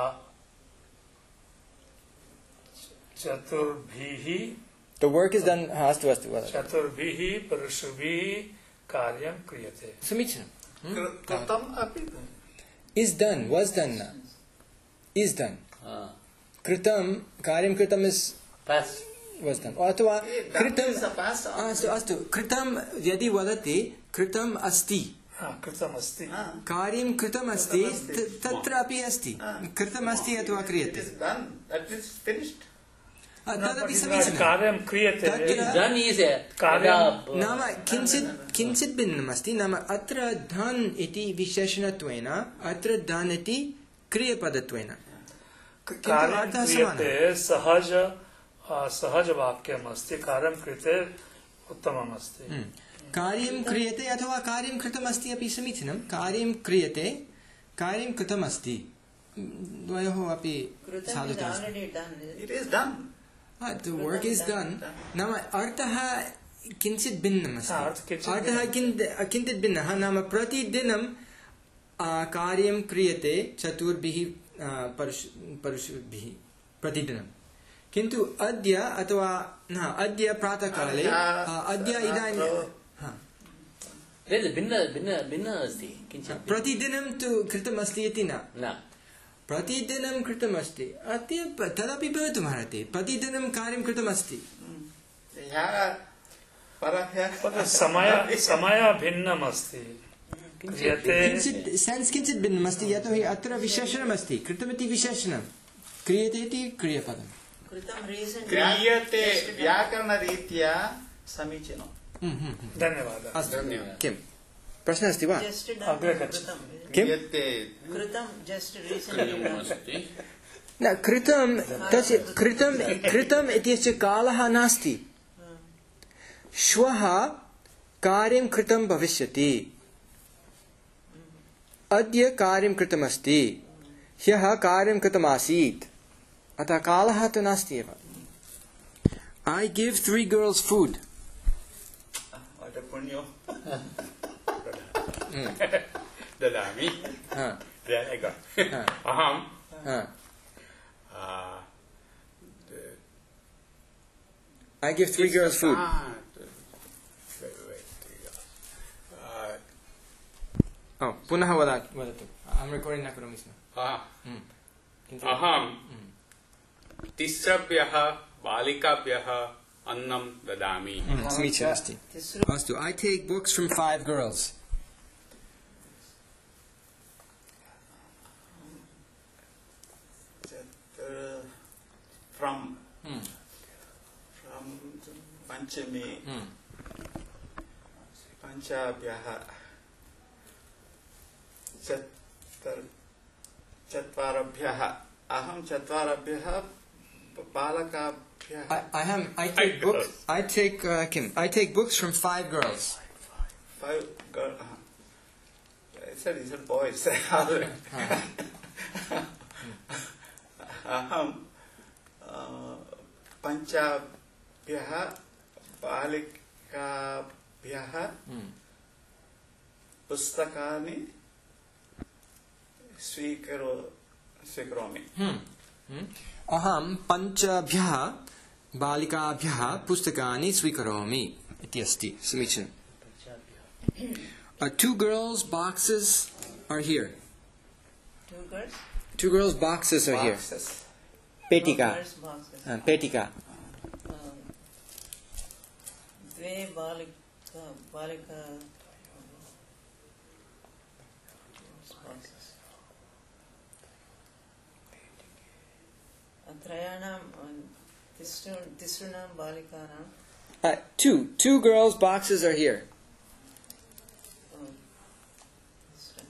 S2: चतुर्भिः
S1: the work is done. हा, अस्तु अस्तु वदतु.
S2: चतुर्भिः पुरुषभिः कार्यं क्रियते
S1: समीचीनं.
S4: कृतम् अपि
S1: is done was done न. is done.
S5: Ah.
S1: कृतं कार्यं कृतं is
S5: Past.
S1: was done. अथवा कृतं
S4: पास
S1: अस्तु अस्तु. कृतं यदि वदति कृतम् अस्ति.
S2: हा कृतमस्ति
S1: कार्यं कृतम् अस्ति त- तत्रापि अस्ति. कृतम् अस्ति अथवा क्रियते. अ, तदपि समीचीनं.
S2: कार्यं क्रियते
S1: तत्र
S5: Done is a
S2: कार्यं-
S1: नाम किञ्चित् किञ्चित् भिन्नमस्ति. नाम अत्र धन् इति विशेषणत्वेन अत्र धन् इति क्रियपदत्वेन.
S2: कार्यं
S1: अर्थः
S2: क्रियते सहज आ, सहज वाक्यम् अस्ति कार्यं कृते उत्तमम् अस्ति
S1: हम्म. कार्यं क्रियते अथवा कार्यं कृतमस्ति अपि समीचीनं. कार्यं क्रियते कार्यं कृतमस्ति द्वयोः अपि
S7: Krutam is
S1: साधुता अस्ति.
S7: already done. is it?
S4: It is done.
S1: the work is done. नाम अर्थः किञ्चित् भिन्नमस्ति.
S2: हा, अर्थः किञ्चित्
S1: अर्थः किञ्चित् किञ्चित् भिन्नः. नाम प्रतिदिनं आ, कार्यं क्रियते चतुर्भिः आ, परुष परुषभिः प्रतिदिनं. किन्तु अद्य अथवा न अद्य प्रातःकाले आ, अद्य इदानीं हा,
S5: भिन्न भिन्न भिन्न अस्ति किञ्चित्
S1: प्रतिदिनं तु कृतमस्ति इति न.
S5: न
S1: प्रतिदिनं कृतमस्ति. अद्य प- तदपि भवितुमर्हति. प्रतिदिनं कार्यं कृतमस्ति.
S4: ह्यः परह्यः
S2: समय समय भिन्नम् अस्ति क्रियते
S1: किञ्चित् सेन्स् किञ्चित् भिन्नमस्ति. यतोहि अत्र विशेषणमस्ति. कृतमिति विशेषणं. क्रियते इति क्रियपदम्.
S7: Krutam recent.
S4: क्रियते व्याकरणरीत्या समीचीनम्.
S1: हम्म, हम्म, हम्म.
S2: धन्यवादः
S1: अस्तु. किं प्रश्नः अस्ति वा?
S7: Just done.
S2: अग्रे गच्छ।
S7: Krutam.
S1: किं?
S4: क्रियते
S7: Krutam just recently done.
S1: न कृतं तस्य कृतं कृतम् इत्यस्य कालः नास्ति. श्वः कार्यं कृतं भविष्यति. अद्य कार्यं कृतमस्ति. ह्यः कार्यं कृतमासीत्. अतः कालः तु नास्ति एव. I give three girls food.
S4: What a पुण्यो.
S8: ददामि
S1: हा,
S8: There I got.
S1: हा,
S8: अहं
S1: हा.
S8: uh,
S1: I give three girls food.
S8: ah, wait, wait, uh,
S1: Oh, पुनः वद- वदतु. I'm recording न करोमि स्म.
S8: ah,
S1: हम्म. किन्तु-
S8: अहं तिस्रभ्यः बालिकाभ्यः अन्नं ददामि
S1: हम्म, समीचीनम् अस्ति.
S7: Tisru.
S1: अस्तु. I take books from five girls.
S4: from
S1: Hmm.
S4: from Panchami
S1: Hmm.
S4: Panchabhyah Chattar Chatvarabhyah Aham Chatvarabhyah Balakabhyah.
S1: I, I have I take books I take uh, Kim I take books from five girls.
S4: Five girls. I said he said boys. Aham uh, Panchabhyah Balikabhyah
S1: Hmm.
S4: Pustakani Svikaro Svikromi.
S1: Hmm. Hmm. Aham panchabhyah balikabhyah pustakani swikaromi iti asti. Samichinam. Uh, two girls' boxes are here.
S7: Two girls?
S1: Two girls' boxes are here.
S4: Boxes.
S1: Petika.
S7: Girls' boxes.
S1: Uh, petika.
S7: Um, Dve balika, balika boxes. Trayanam, Tisrunam balikanam.
S1: Uh, two. Two girls' boxes are here.
S7: Oh, Tisra.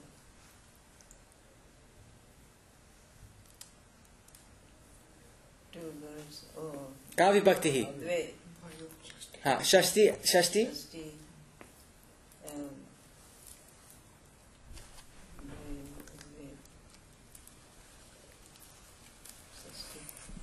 S7: Two girls. Oh,
S1: Ka vibhaktihi.
S7: Dve.
S1: Ha, shashti, shashti.
S7: Shashti. Um, Dve, Dve. Shashti.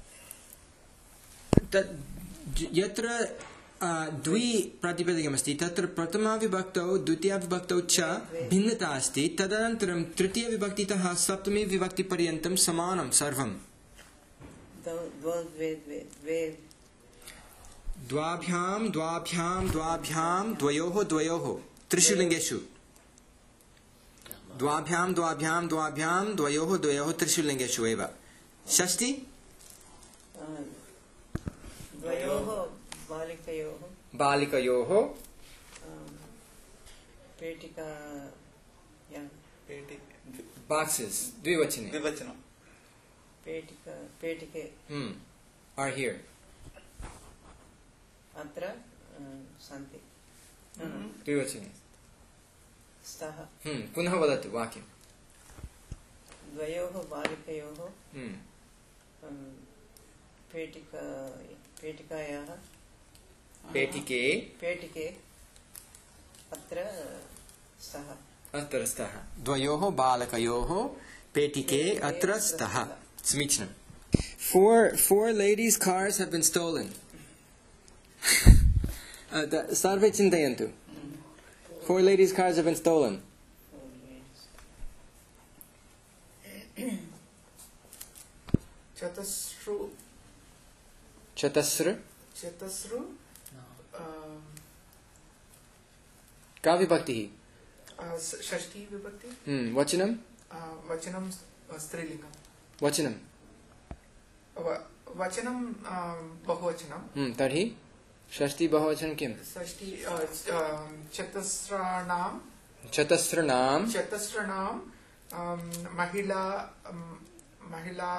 S1: तत् यत्र द्वि प्रातिपदिकमस्ति तत्र प्रथमाविभक्तौ द्वितीयाविभक्तौ च भिन्नता अस्ति तदनन्तरं तृतीयविभक्तितः सप्तमीविभक्तिपर्यन्तं समानं सर्वं
S7: Dvo, dve, dve, dve.
S1: द्वाभ्यां द्वाभ्यां द्वाभ्यां द्वयोः द्वयोः त्रिषु लिङ्गेषु द्वाभ्यां द्वाभ्यां द्वाभ्यां द्वयोः द्वयोः त्रिषु लिङ्गेषु एव षष्टि
S7: Uh, द्वयोः बालिकयोः
S1: बालिकयोः
S7: um, पेटिका या
S1: boxes द्विवचने
S4: Vivachanam.
S7: पेटिका पेटिके
S1: hmm are here
S7: अत्र uh, सन्ति
S1: द्विवचने
S7: स्तः
S1: hmm पुनः वदतु वाक्यं
S7: द्वयोः बालिकयोः
S1: hmm
S7: um, पेटिका पेटिकायाः
S1: पेटिके
S7: पेटिके अत्र स्तः
S1: अत्र स्तः द्वयोः बालकयोः पेटिके अत्र स्तः समीचीनम् four four ladies cars have been stolen uh, the, survey चिन्तयन्तु four ladies cars have been stolen
S6: चतस्रु
S1: चतस्र
S6: चतस्रु
S1: का विभक्तिः
S6: षष्ठी विभक्ति
S1: hmm वचनं
S6: वचनं स्त्रीलिङ्गं
S1: वचनं
S6: व- वचनं बहुवचनं
S1: hmm तर्हि षष्टि बहुवचनं किं
S6: षष्ठी चतस्राणां
S1: चतस्रनां
S6: चतस्राणां महिला महिला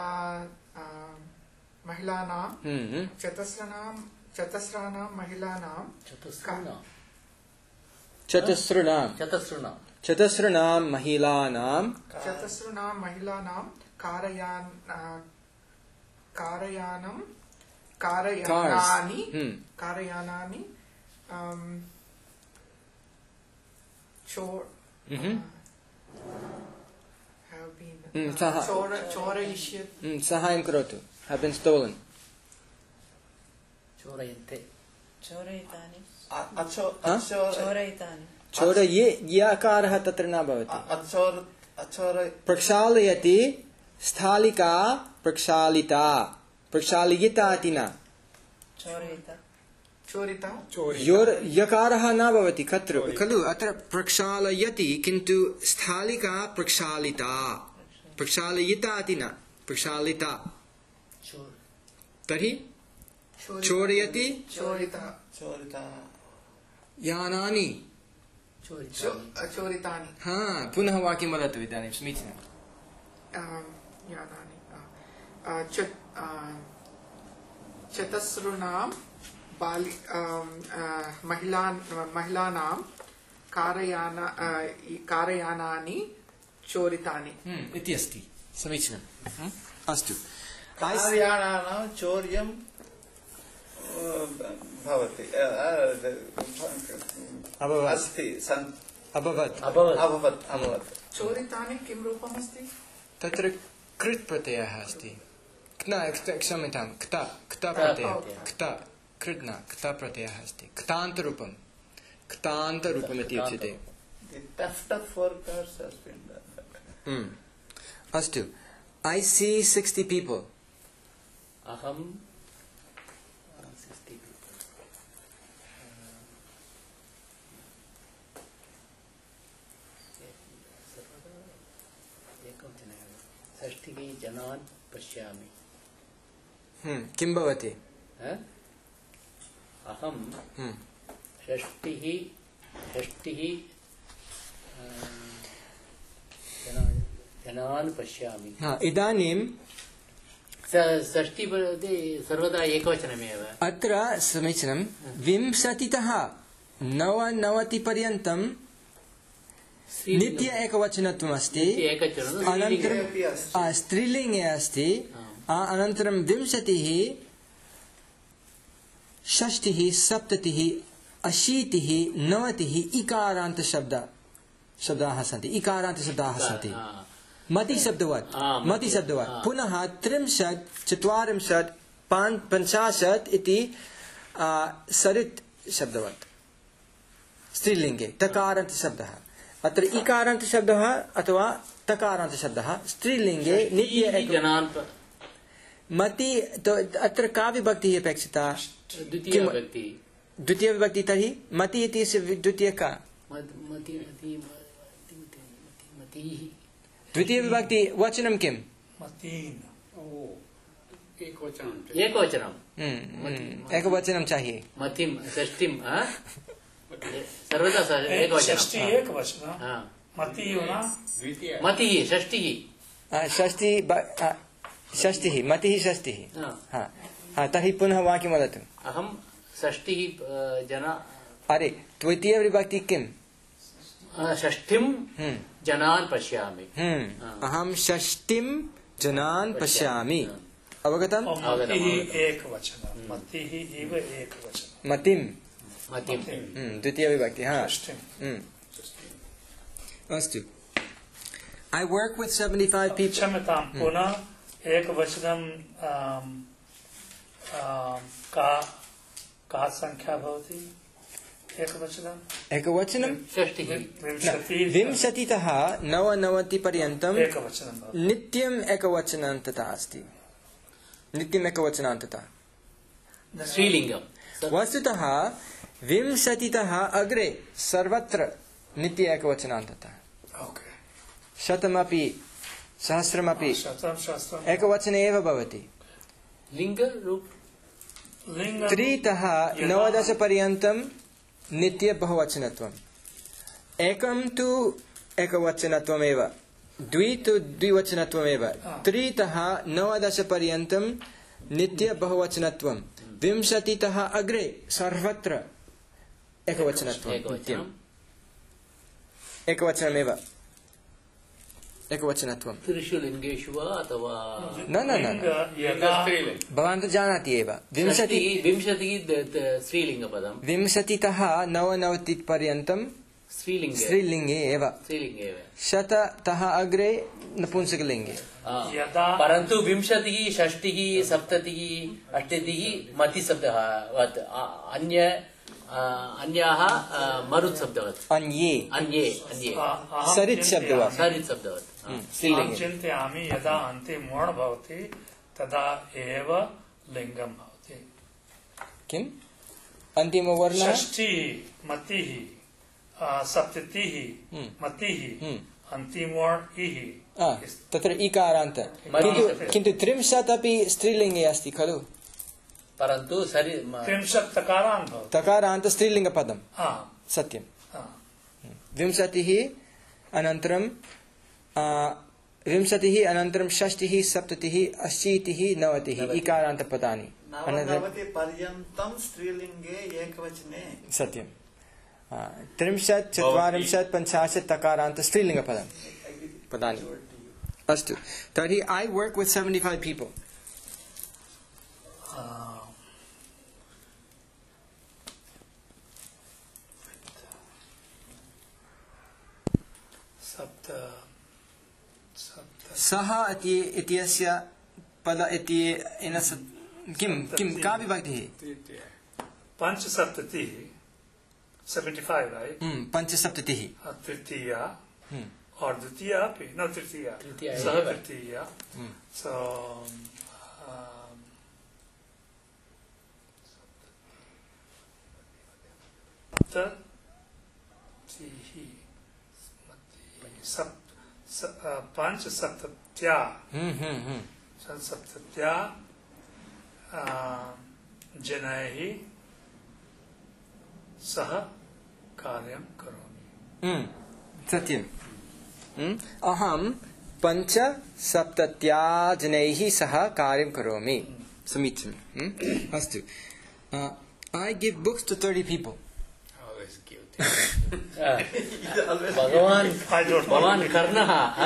S6: महिलानां
S1: hmm
S6: चतस्राणां चतस्राणां महिलानां
S5: चतुस्रणां
S1: चतस्रनां
S5: चतुस्रणां
S1: चतस्रनां महिलानां
S6: चतस्राणां महिलानां कारयान कारयानं कारयानानि
S1: hmm
S6: कारयानानि um, चोर
S1: mhm
S6: have been
S1: Hmm,
S6: uh,
S1: सः-
S6: चोर चोरयिष्यत्
S1: hmm sahaयं करोतु have been stolen
S5: चोरयन्ते
S7: चोरयितानि
S4: Acho
S1: Huh?
S4: Achor
S7: चोरयितानि
S1: चोर ये यकारः तत्र न भवति
S4: Achor Achor
S1: प्रक्षालयति स्थालिका प्रक्षालिता प्रक्षालयिता इति न
S7: चोरयिता
S6: चोरिता
S1: योर् यकारः न भवति खत्र खलु अत्र प्रक्षालयति किन्तु स्थालिका प्रक्षालिता प्रक्षालयिता इति न प्रक्षालिता
S5: चोर
S1: तर्हि चोरयति
S6: चोरिता
S4: Chorita
S1: यानानि
S5: चोरितानि
S6: चोरितानि
S1: हा पुनः वाक्यं वदतु इदानीं समीचीनम्
S6: um, यानानि uh, uh, च- uh, चतस्रूणां बालि महिला महिलानां कारयान कारयानानि चोरितानि
S1: इति अस्ति समीचीनम् अस्तु
S4: कार्याणानां चौर्यं भवति अस्ति
S1: अभवत्
S4: अभवत् अभवत्
S6: चोरितानि किं रूपम् अस्ति
S1: तत्र कृत् प्रत्ययः अस्ति क्षम्यतां क्ता क्ता प्रत्ययः क्ता कृत् न क्ता प्रत्ययः अस्ति क्तान्तरूपं क्तान्तरूपम् इति उच्यते अस्तु I see sixty people.
S5: Aham sixty people. षष्टिः जनान् पश्यामि.
S1: हम्म किं भवति?
S5: अहं षष्टिः षष्टिः जनान् जनान् पश्यामि.
S1: इदानीं
S5: षष्टि सर्वदा एकवचनमेव.
S1: अत्र समीचीनं विंशतितः नवनवतिपर्यन्तं नित्य एकवचनत्वम् अस्ति. अनन्तरं स्त्रीलिङ्गे अस्ति. अनन्तरं विंशतिः षष्टिः सप्ततिः अशीतिः नवतिः इकारान्तशब्दाः शब्दाः सन्ति. इकारान्तशब्दाः सन्ति. मति शब्दवत् मति शब्दवत् पुनः त्रिंशत् चत्वारिंशत् पञ्चाशत् इति सरित् शब्दवत् स्त्रीलिङ्गे तकारान्तशब्दः. अत्र इकारान्तशब्दः अथवा तकारान्तशब्दः स्त्रीलिङ्गे नित्य मति. अत्र का विभक्तिः अपेक्षिता? द्वितीय विभक्ति. तर्हि मति इति द्वितीय का? द्वितीय विभक्ति वचनं किम्?
S5: एकवचनम्.
S1: एकवचनं चाहिए.
S5: मतिं षष्टिं सर्वदा एकवचनं. मतिः षष्टिः
S1: षष्टिः षष्टिः मतिः षष्टिः. तर्हि पुनः वाक्यं वदतु.
S5: अहं षष्टिः जना.
S1: अरे द्वितीय विभक्ति किम्?
S5: षष्टिं जनान् पश्यामि.
S1: अहं षष्टिं जनान् पश्यामि. अवगतम्? मतिं
S5: मतिं
S1: द्वितीय विभक्ति. अस्तु. I work with seventy-five people.
S2: क्षम्यतां पुनः एकवचनं का का संख्या भवति? एकवचनम्
S1: एकवचनं विंशतितः नवनवतिपर्यन्तं नित्यम् एकवचनान्तता अस्ति. नित्यम् एकवचनान्तता
S5: स्त्रीलिङ्गं.
S1: वस्तुतः विंशतितः अग्रे सर्वत्र नित्य एकवचनान्तता. शतमपि सहस्रमपि एकवचने एव भवति.
S5: लिङ्गरूप
S1: त्रितः नवदशपर्यन्तं नित्य बहुवचनत्वम्. एकं तु एकवचनत्वमेव. द्वि तु द्विवचनत्वमेव. त्रितः नवदशपर्यन्तं नित्य बहुवचनत्वम्. विंशतितः अग्रे सर्वत्र एकवचनत्वम्. नित्यम् एकवचनमेव. एकवचनत्वम्.
S5: त्रिषु लिङ्गेषु वा अथवा
S1: न न न भवान् तु जानाति एव. विंशति
S5: विंशतिः स्त्रीलिङ्गपदं.
S1: विंशतितः नवनवतिपर्यन्तं स्त्रीलिङ्गे एव.
S5: स्त्रीलिङ्गे एव.
S1: शततः अग्रे नपुंसकलिङ्गे.
S5: परन्तु विंशतिः षष्टिः सप्ततिः अष्टतिः मतिशब्दः अन्य अन्याः मरुत् शब्दवत्.
S1: अन्ये
S5: अन्ये अन्ये
S1: सरित् शब्दवत्.
S5: सरित् शब्दवत्.
S2: अहं चिन्तयामि यदा अन्ते मोण् भवति तदा एव लिङ्गं भवति.
S1: किम्? अन्तिमवर्णः
S2: षष्टिः मतिः सप्ततिः मतिः अन्तिमवर्ण इः.
S1: तत्र इकारान्त. किन्तु त्रिंशत् अपि स्त्रीलिङ्गे अस्ति खलु.
S5: परन्तु
S2: त्रिंशत् तकारान्त भवति.
S1: तकारान्त स्त्रीलिङ्गपदं. सत्यं. विंशतिः अनन्तरं विंशतिः अनन्तरं षष्टिः सप्ततिः अशीतिः नवतिः इकारान्तपदानि
S4: नवनवति पर्यन्तं स्त्रीलिङ्गे एकवचने
S1: सत्यं त्रिंशत् चत्वारिंशत् पञ्चाशत् तकारान्त स्त्रीलिङ्गपदं पदानि अस्तु तर्हि I work with seventy-five people
S2: सप्त सप्त
S1: सः इत्यस्य पद इत्येन किं किं का विभक्तिः
S2: पञ्चसप्ततिः सेवेण्टि फैव् राइट
S1: पञ्चसप्ततिः
S2: तृतीया और द्वितीया अपि न तृतीया सः तृतीया सो पञ्चसप्तत्या सप्तत्या जनैः सह कार्यं करोमि
S1: सत्यम् अहं पञ्चसप्तत्या जनैः सह कार्यं करोमि समीचीनम् अस्तु I give books to thirty people
S8: Always guilty.
S5: भगवान् भगवान् कर्णः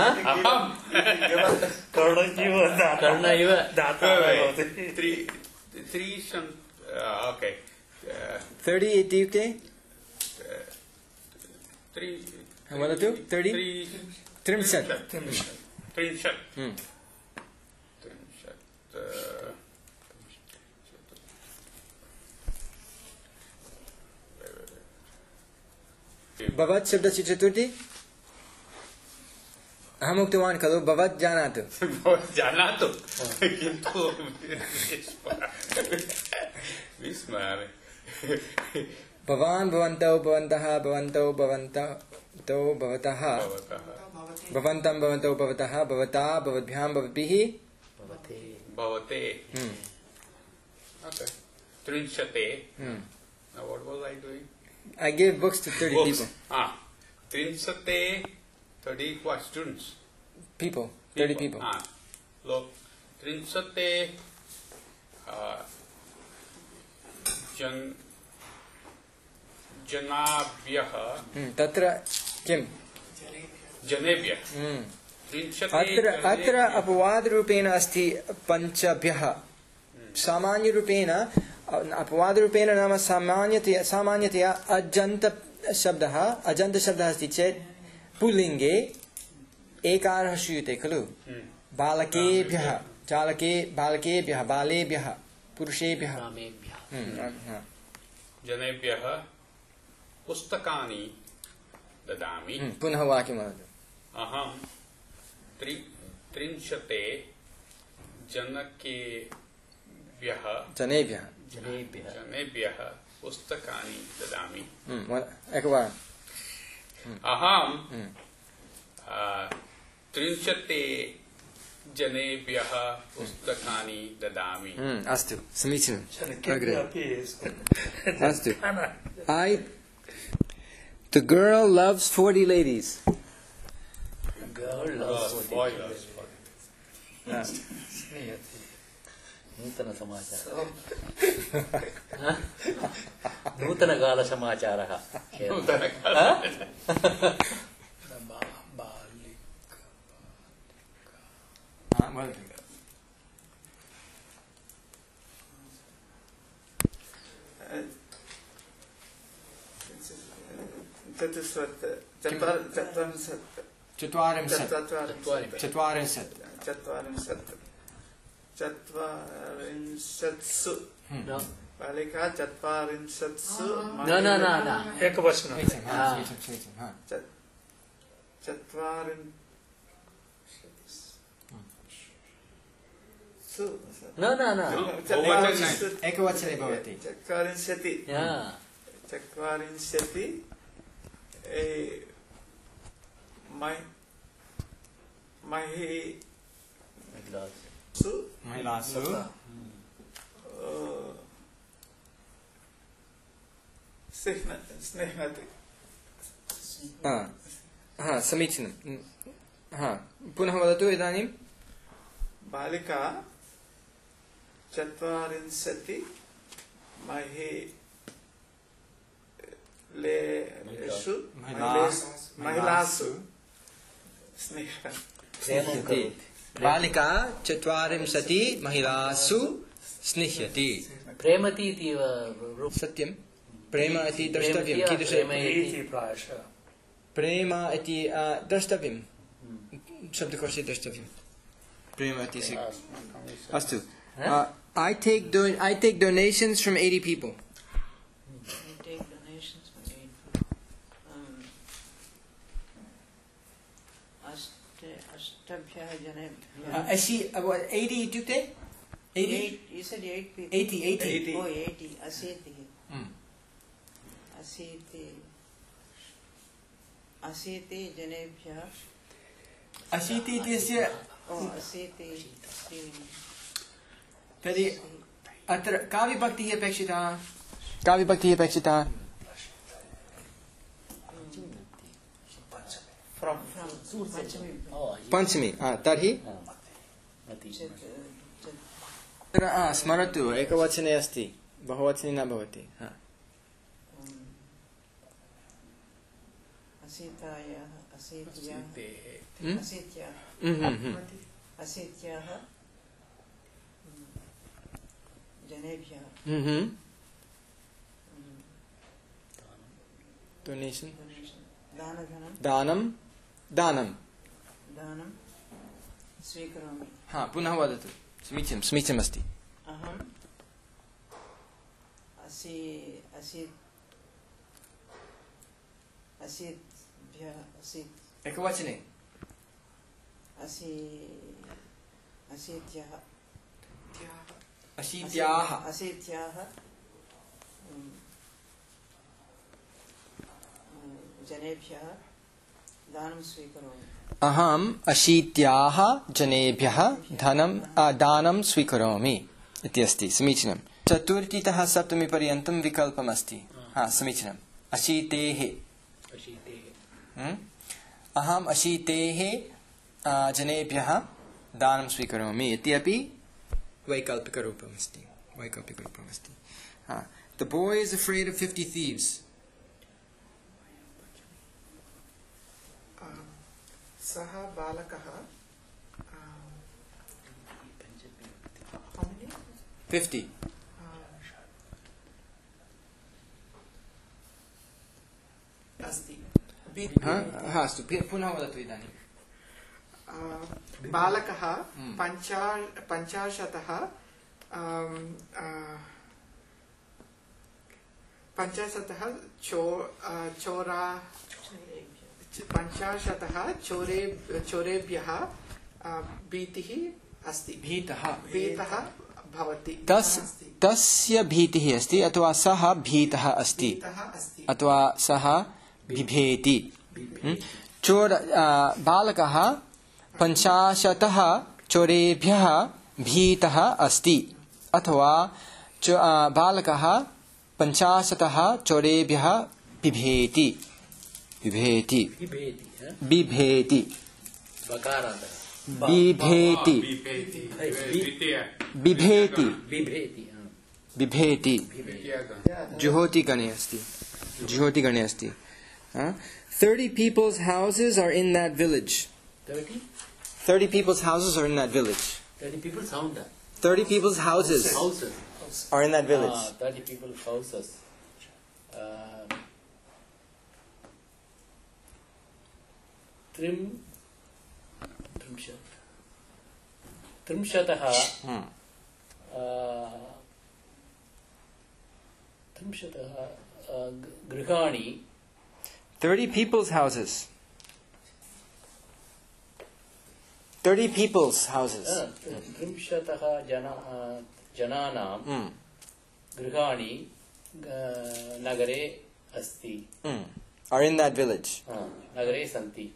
S2: कर्ण इव
S5: कर्ण इव
S2: दाता
S8: Three, three, some, uh, okay. Uh,
S1: thirty इत्युक्ते
S8: three.
S1: वदतु thirty
S8: Three.
S1: त्रिंशत्
S8: Trimshat. Trimshat. Trimshat.
S1: भवत् शब्दस्य चतुर्थी अहम् उक्तवान् खलु भवत् जानातु
S8: जानातु किन्तु विस्मरामि
S1: भवान् भवन्तौ भवन्तः भवन्तौ भवन्तौ भवतः भवन्तं भवन्तौ भवतः भवता भवद्भ्यां भवद्भिः
S8: भवते okay त्रिंशते now what was I doing
S1: I gave books to thirty
S8: books.
S1: people
S8: ah त्रिंशते thirty what students
S1: people thirty people
S8: ah look त्रिंशते uh, जन जनाभ्यः
S1: तत्र किं
S8: जनेभ्यः
S1: अत्र अत्र अपवादरूपेण अस्ति पञ्चभ्यः सामान्यरूपेण अपवादरूपेण नाम सामान्यतया सामान्यतया अजन्तशब्दः अजन्तशब्दः अस्ति चेत् पुल्लिङ्गे एकारः श्रूयते खलु बालकेभ्यः चालके बालकेभ्यः बालेभ्यः पुरुषेभ्यः
S8: जनेभ्यः पुस्तकानि ददामि
S1: पुनः वाक्यं वदतु
S8: अहं त्रि त्रिंशते जनकेभ्यः
S1: जनेभ्यः
S5: जनेभ्यः
S8: जनेभ्यः पुस्तकानि ददामि
S1: एकवारम्
S8: अहं त्रिंशते जनेभ्यः पुस्तकानि ददामि
S1: अस्तु समीचीनम् अस्तु I the girl loves forty ladies
S5: girl loves
S8: boy loves
S5: नूतन समाचारः नूतनकाल समाचारः
S4: चतुष्वत् चत्वारिंशत्
S1: चत्वारिंशत्
S4: चत्वारिंशत् चत्वारिंशत् चत्वारिंशत्सु बालिका चत्वारिंशत्सु
S5: न न न न
S2: एकवचनं
S4: चत्वारिंशत्सु
S5: न न न
S1: एकवचने भवति
S4: चत्वारिंशति चत्वारिंशति महिलासु
S1: महिलासु
S4: स्नेह्यते
S1: समीचीनं हा पुनः वदतु इदानीं
S4: बालिका चत्वारिंशति महिलेषु महिलासु
S1: स्निह्यति बालिका चत्वारिंशति महिलासु स्निह्यति
S5: प्रेमति इति
S1: सत्यं प्रेम इति द्रष्टव्यं कीदृशं
S2: प्रायशः
S1: प्रेम इति द्रष्टव्यं शब्दकोशे द्रष्टव्यं प्रेम इति अस्तु I take do I take donations from eighty people.
S7: I take donations from eighty people. Um, ashte ashtabhyah janebhyah.
S1: I see what eighty itukte? eighty?
S7: Eight. You said eight people.
S1: eighty, eighty.
S7: Oh, eighty. Asiti.
S1: Mm.
S7: Asiti. Asiti janebhyah.
S1: Ashiti iत्यस्य
S7: Oh, asiti.
S1: तर्हि अत्र का विभक्तिः अपेक्षिता का विभक्तिः अपेक्षिता पञ्चमी तर्हि स्मरतु एकवचने अस्ति बहुवचने न भवति
S7: असीत्याः जनेभ्यः
S1: डोनेशन
S7: दानधनं
S1: दानं दानं
S7: दानं स्वीकरोमि
S1: हा पुनः वदतु समीचीनं समीचीनमस्ति
S7: अहम् असि असि असीभ्यः असीत्
S1: एकवचने
S7: असि असीत्याः
S1: अशीत्याः
S7: अशीत्याः जनेभ्यः दानं स्वीकरोमि
S1: अहम् अशीत्याः जनेभ्यः धनं दानं स्वीकरोमि इति अस्ति समीचीनं चतुर्थीतः सप्तमी पर्यन्तं विकल्पमस्ति हा समीचीनम् अशीतेः अहम् अशीतेः जनेभ्यः दानं स्वीकरोमि इत्यपि वैकल्पिकरूपमस्ति वैकल्पिकरूपमस्ति हा The boy is afraid of fifty thieves.
S6: सः बालकः
S1: fifty.
S6: अस्ति
S1: हा हा अस्तु पुनः वदतु इदानीं
S6: बालकः पञ्चा पञ्चाशतः पञ्चाशतः चो चोरा पञ्चाशतः चोरे चोरेभ्यः भीतिः अस्ति
S1: भीतः
S6: भीतः भवति
S1: तस् तस्य भीतिः अस्ति अथवा सः भीतः अस्ति अथवा सः बिभेति चोर बालकः पञ्चाशतः चोरेभ्यः भीतः अस्ति अथवा बालकः पञ्चाशतः चोरेभ्यः बिभेति बिभेति बिभेति बिभेति बिभेति बिभेति जुहोति गणे अस्ति जुहोति गणे अस्ति thirty people's houses are in that village.
S5: thirty?
S1: thirty people's houses are in that village.
S5: thirty people's house.
S1: thirty people's houses,
S5: houses
S1: are in that village.
S5: Ah, thirty people's houses. Uh, trim trimshat trimshatah
S1: Hmm.
S5: uh, trimshatah uh, grihani
S1: thirty people's houses. thirty people's houses.
S5: त्रिंशतः जना जनानां
S1: Mm.
S5: गृहाणि नगरे अस्ति
S1: Mm. Are in that village.
S5: नगरे सन्ति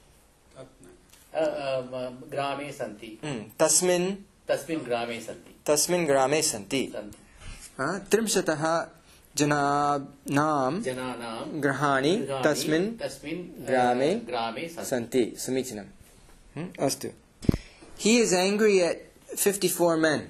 S5: ग्रामे सन्ति
S1: Mm. तस्मिन्
S5: तस्मिन् ग्रामे सन्ति
S1: तस्मिन् ग्रामे सन्ति त्रिंशतः जनानां
S5: जनानां
S1: गृहाणि तस्मिन्
S5: तस्मिन्
S1: ग्रामे
S5: ग्रामे
S1: सन्ति समीचीनं Hmm? Astu. He is angry at fifty-four men.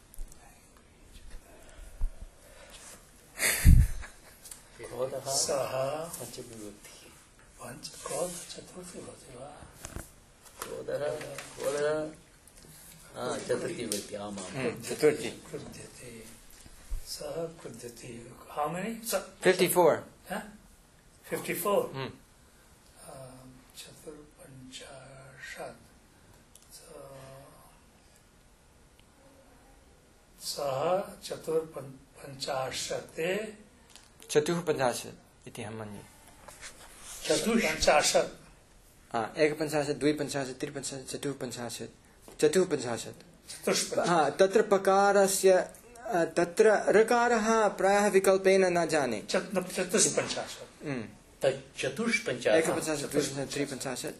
S2: सः पंच क्रोध चतुर्थी होती है
S5: क्रोधः क्रोधः हाँ चतुर्थी व्यक्ति आम आम
S1: चतुर्थी.
S2: क्रुध्यते सः क्रुध्यति. How many?
S1: fifty-four.
S2: Huh? fifty-four.
S1: Hmm.
S2: चतुर्पंचाशत्. सः चतुर्पंचाशते
S1: चतुःपञ्चाशत् इति अहं मन्ये.
S2: चतुर्पंचाशत्.
S1: हा, एकपञ्चाशत्, द्विपञ्चाशत्, त्रिपञ्चाशत्, चतुःपञ्चाशत्, चतुःपञ्चाशत्. हा, तत्र पकारस्य तत्र ऋकारः प्रायः विकल्पेन न जाने.
S2: चतुष्पञ्चाशत्.
S5: चतुष्पञ्चाशत्
S1: एकपञ्चाशत्, द्विपञ्चाशत्, त्रिपञ्चाशत्,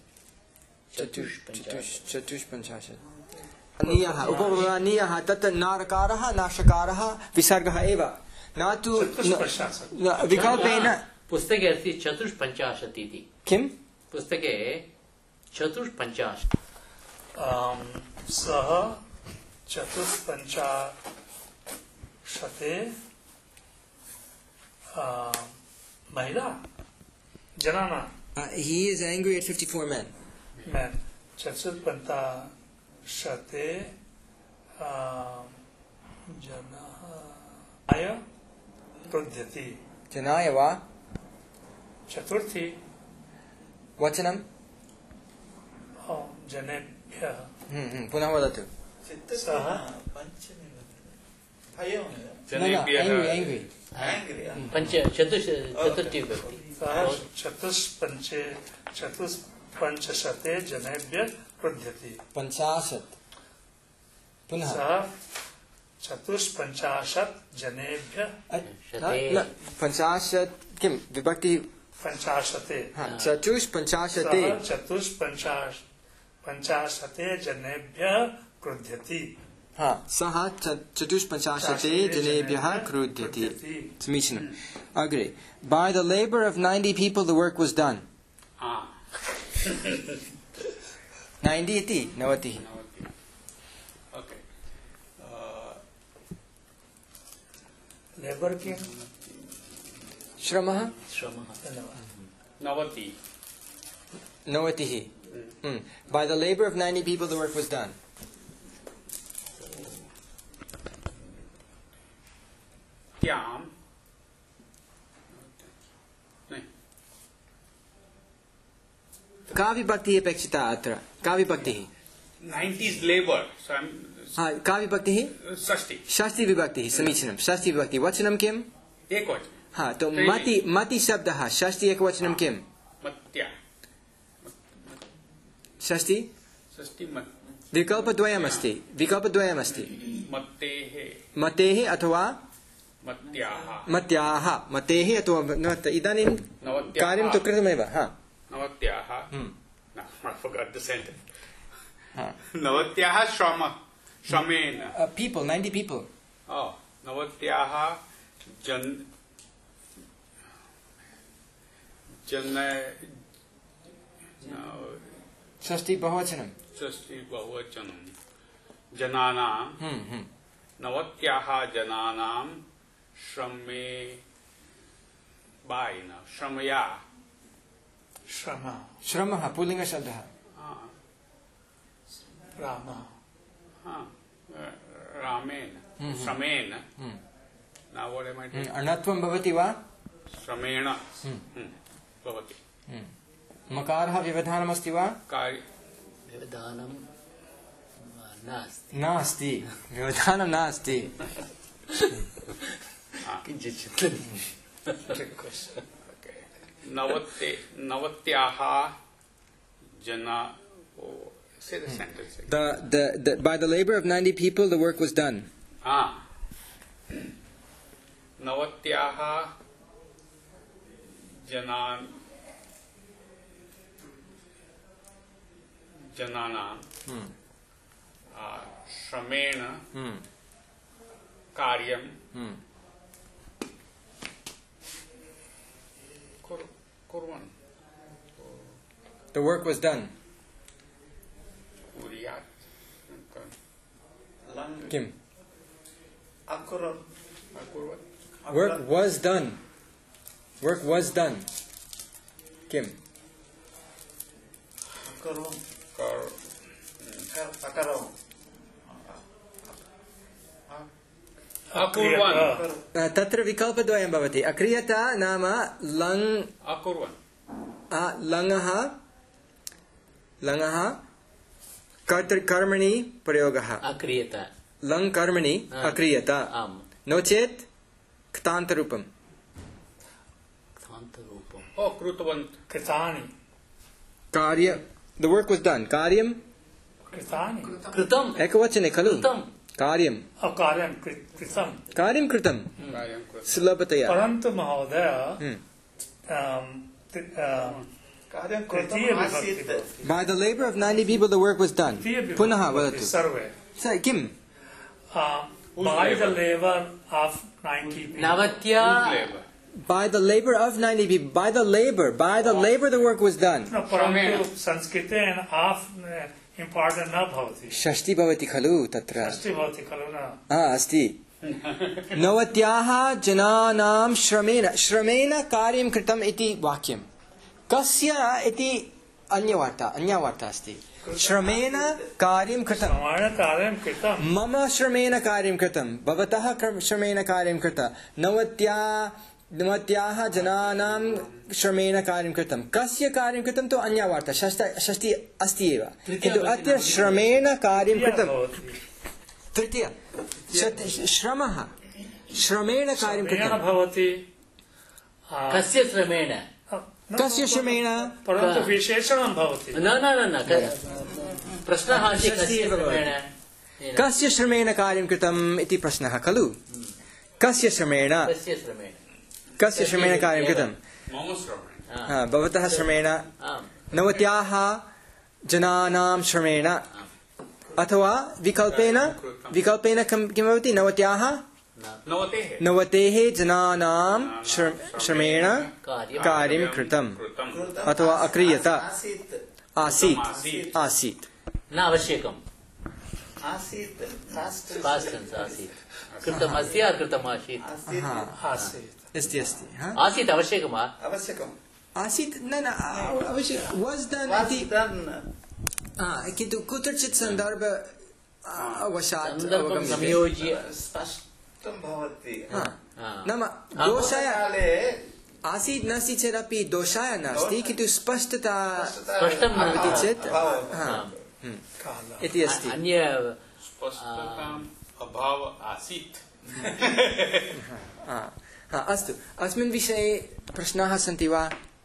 S1: चतुष्पञ्चाशत्. नीयः उपनीयः तत् नारकारः नाशकारः विसर्गः एव न तु विकल्पेन.
S5: पुस्तके अस्ति चतुष्पञ्चाशत् इति.
S1: किं
S5: पुस्तके चतुष्पञ्चाशत्.
S2: सः चतुष्पञ्चाशते महिला जनानां.
S1: He is angry at fifty-four men.
S2: Men. चतुष्पञ्चाशते जनाय क्रुध्यति.
S1: जनाय वा
S2: चतुर्थी
S1: वचनं
S2: जनेभ्यः.
S1: पुनः वदतु.
S2: सः
S5: पंच चतुष् चतुर्थी व्यक्ति.
S2: सः चतुष्पञ्चे चतुष्पञ्चशते जनेभ्यः क्रुध्यति.
S1: पञ्चाशत्. पुनः
S2: सः चतुष्पञ्चाशत् जनेभ्यः.
S1: पञ्चाशत् किं विभक्ति
S2: पञ्चाशते.
S1: चतुष्पञ्चाशते.
S2: चतुष्पञ्चाश पञ्चाशते जनेभ्यः क्रुध्यति.
S1: हा, सः चतुष्पञ्चाशते जनेभ्यः क्रुध्यति. समीचीनम्. अग्रे. By the labor of ninety people the work was done. ninety इति नवतिः.
S2: लेबर किं
S1: श्रमः
S5: श्रमः
S8: नवति.
S1: नवतिः. By the labor of ninety people the work was done.
S8: त्याम
S1: का विभक्तिः अपेक्षिता अत्र? का विभक्तिः?
S8: ninety is labor. So I'm
S1: हाँ, का विभक्तिः?
S8: षष्टि.
S1: षष्टि विभक्तिः. समीचीनं. षष्टि विभक्ति. वचनं किम्?
S8: एकवचनं.
S1: हाँ, तो मति मति शब्दः षष्टि एकवचनं किम्?
S8: मत्या.
S1: षष्टि
S8: षष्टि मत्.
S1: विकल्पद्वयमस्ति. विकल्पद्वयमस्ति.
S8: मत्तेः.
S1: मतेः अथवा
S8: मत्याः.
S1: मत्याः. मतेः अथवा इदानीं कार्यं तु कृतमेव. हाँ.
S8: नवत्याः. No, I forgot the sentence. नवत्याः श्रम श्रमेण.
S1: People, ninety people.
S8: Oh, नवत्याः जन जन
S1: षष्टि बहुवचनं.
S8: षष्टि बहुवचनं. जनानां. नवत्याः जनानां श्रमे बायन श्रमया.
S2: श्रम
S1: श्रमः पुल्लिङ्गशब्दः.
S2: राम
S8: रामेण श्रमेण. Now what am I doing?
S1: अणत्वं भवति वा?
S8: श्रमेण भवति.
S1: मकारः व्यवधानमस्ति वा?
S8: कार्य
S5: व्यवधानं नास्ति.
S1: नास्ति. व्यवधानं नास्ति.
S5: किञ्चित् चिन्तनीयं.
S8: नवत्ते नवत्याः जना. Say the sentence again.
S1: The, the, the, by the labor of ninety people the work was done.
S8: Ah. नवत्याः जनान् जनानां श्रमेण कार्यं कुर्वन्.
S1: The work was done. Kim.
S4: Akuram.
S1: Work was done. Work was done. Kim.
S4: Akaram.
S8: Kar-
S4: Akaram.
S8: Akurvan.
S1: तत्र विकल्पद्वयं भवति. अक्रियता नाम लङ्
S8: Akurvan.
S1: लङः लङः कर्तृ कर्मणि प्रयोगः.
S5: अक्रियता.
S1: लङ् कर्मणि अक्रियता.
S5: आम्.
S1: नो चेत् क्तान्तरूपम्.
S5: क्तान्तरूपम्.
S8: Oh, Krutavant.
S2: कृतानि
S1: कार्य. The work was done. कार्यं
S2: कृतानि
S5: कृतम्.
S1: एकवचने खलु.
S5: कृतम्.
S1: कार्यं
S2: अकार्यं कृतं
S1: कार्यं कृतं
S8: Karyam Krut.
S1: सुलभतया.
S2: परन्तु महोदय
S1: Hmm.
S4: कार्यं
S2: तृतीय
S4: कृतम्
S2: विभक्ति
S4: आसीत्.
S2: भवति।
S1: By the labor of ninety people the work was done.
S2: तृतीय विभक्ति
S1: पुनः
S2: भवति
S1: वदतु.
S2: सर्वे
S1: स किम्?
S2: Uh, by the labor of ninety people.
S5: नवत्या.
S8: Whose labor?
S1: By the labor of ninety people. By the labor. By the labor the work was done.
S2: न, परन्तु संस्कृतेन आफ् इम्पार्टेण्ट् न भवति
S1: षष्टि भवति खलु तत्र.
S2: षष्टि भवति खलु न
S1: हा अस्ति. नवत्याः जनानां श्रमेण श्रमेण कार्यं कृतम् इति वाक्यं. कस्य इति अन्यवार्ता अन्यवार्ता अस्ति. श्रमेण कार्यं कृतं.
S2: समानकार्यं कृतं
S1: मम श्रमेण कार्यं कृतं. भवतः कर्म- श्रमेण कार्यं कृतं. नवत्या नवत्याः जनानां श्रमेण कार्यं कृतं. कस्य कार्यं कृतं तु अन्यवार्ता. षष्ठ षष्टि अस्ति एव. किन्तु अत्र श्रमेण कार्यं कृतं.
S2: भवति
S1: तृतीय शत- श्रमः श्रमेण कार्यं
S2: श्रमेण
S1: कृतं.
S2: भवति आ,
S5: कस्य श्रमेण?
S2: न,
S1: कस्य श्रमेण?
S2: परन्तु विशेषणं भवति
S5: न न न न क- प्रश्नः अस्ति कस्य श्रमेण?
S1: कस्य श्रमेण कार्यं कृतम् इति प्रश्नः खलु. कस्य श्रमेण
S5: कस्य श्रमेण?
S1: कस्य श्रमेण कार्यं कृतं.
S8: Mama Shravan.
S1: हा, भवतः श्रमेण
S5: आम्.
S1: नवत्याः जनानां श्रमेण अथवा विकल्पेन विकल्पेन किं किं भवति. नवत्याः
S8: Navatehe.
S1: नवतेः जनानां श्र- श्रमेण
S5: कार्यं.
S1: कार्यं कृतं
S8: Krutam.
S1: अथवा अक्रियत
S4: आसीत्.
S1: आसीत्
S8: आसीत्.
S1: आसीत्.
S5: न आवश्यकम्.
S4: आसीत्. फास्ट्
S5: पास्ट् टेन्स् आसीत्. कृतम् अस्ति कृतम् आसीत्.
S4: आसीत्.
S1: हा,
S2: आसीत्
S1: अस्ति अस्ति. हा?
S5: आसीत् आवश्यकं वा?
S4: आवश्यकम्.
S1: आसीत् न न अवश्यं वास् डन्
S4: Was
S1: इति.
S4: done.
S1: हा, किन्तु कुत्रचित् सन्दर्भ अवशात्
S5: सन्दर्भं
S1: अवगम्यते.
S5: संयोज्य.
S4: स्पष्टं भवति.
S1: हा,
S5: हा.
S1: नाम दोषाय
S4: काले
S1: आसीत् नास्ति चेदपि दोषाय नास्ति किन्तु स्पष्टता
S5: स्पष्टं न
S1: भवति चेत्
S4: अभावः.
S1: हा,
S2: कालः
S1: इति अस्ति.
S5: अन्य
S8: Spashtatam abhava asit.
S1: हा, हा, अस्तु. अस्मिन् विषये प्रश्नाः सन्ति वा?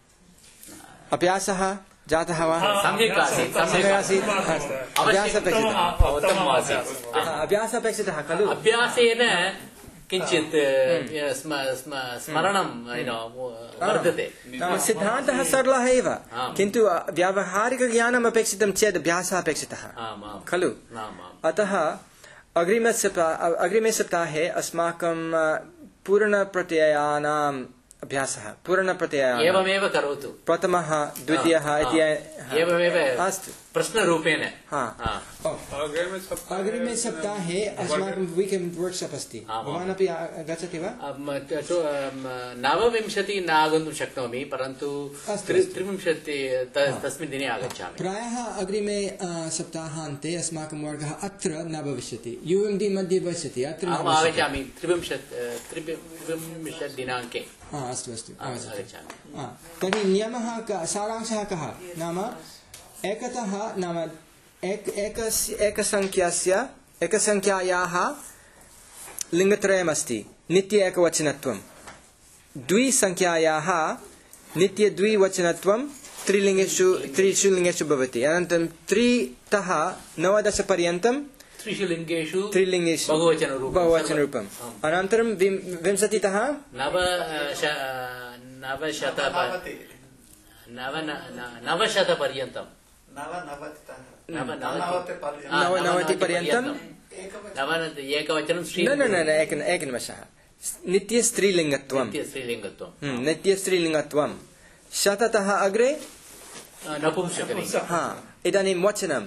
S1: अभ्यासः जातः वा?
S5: सम्यक् आसीत्.
S1: सम्यक् आसीत्. हा, अभ्यासः अपेक्षितः.
S5: उत्तमम् आसीत्.
S1: हा, अभ्यासः अपेक्षितः खलु.
S5: अभ्यासेन किञ्चित् स्म- स्म- स्मरणं you know, वर्धते.
S1: नाम सिद्धान्तः सरलः एव
S5: आम्.
S1: किन्तु व्यावहारिकज्ञानम् अपेक्षितं चेत् अभ्यासः अपेक्षितः
S5: आम् आम्
S1: खलु.
S5: आम् आम्.
S1: अतः अग्रिमे सप्ताह अग्रिमे सप्ताहे अस्माकं पूर्णप्रत्ययानाम् अभ्यासः पूर्णप्रत्ययानाम्
S5: एवमेव करोतु.
S1: प्रथमः द्वितीयः इति
S5: एवमेव
S1: अस्तु.
S5: प्रश्नरूपेण.
S1: हा.
S5: हा.
S8: Agreme saptahe.
S1: अग्रिमे सप्ताहे अस्माकं वीकेण्ड् वर्क्शाप् अस्ति.
S5: आम्, आम्.
S1: भवानपि गच्छति वा?
S5: अम्, त- तु, अम्, नवविंशति न आगन्तुं शक्नोमि परन्तु
S1: अस्तु,
S5: त्रि-
S1: अस्तु।
S5: त्रिविंशति त- तस्मिन् दिने आगच्छामि.
S1: प्रायः अग्रिमे अ, सप्ताहान्ते अस्माकं वर्गः अत्र न भविष्यति. यू एम् डी मध्ये भविष्यति अत्र न
S5: अहम्
S1: भविष्यति.
S5: आगच्छामि त्रिविंशत् त्रिविंशत् दिनाङ्के
S1: हा, अस्तु अस्तु आगच्छतु.
S5: आगच्छामि.
S1: हा, तर्हि नियमः क- सारांशः कः नाम एकतः नाम एक एकस्य एकसङ्ख्यास्य एकसङ्ख्यायाः लिङ्गत्रयमस्ति नित्य एकवचनत्वं. द्विसङ्ख्यायाः नित्यद्विवचनत्वं त्रिलिङ्गेषु त्रिषु लिङ्गेषु भवति. अनन्तरं त्रितः नवदशपर्यन्तं
S5: त्रिषु लिङ्गेषु
S1: त्रिलिङ्गेषु
S5: बहुवचनरूपं.
S1: बहुवचनरूपम्. अनन्तरं विं- विंशतितः
S5: नव श- नवशत
S4: भवति.
S5: नव नवशतपर्यन्तं
S4: नवनवतितः.
S5: नव
S4: नवनवतिपर्यन्तं.
S5: हा,
S1: नवनवतिपर्यन्तं
S5: नवनवति एकवचनं
S1: न
S5: स्त्रीलिङ्गं.
S1: न न एक एकनिमिषः. नित्यस्त्रीलिङ्गत्वं
S5: स्त्रीलिङ्गत्वं.
S1: हम्म, नित्यस्त्रीलिङ्गत्वं. शततः अग्रे
S5: नपुंसकलिङ्गं.
S1: हा इदानीं वचनं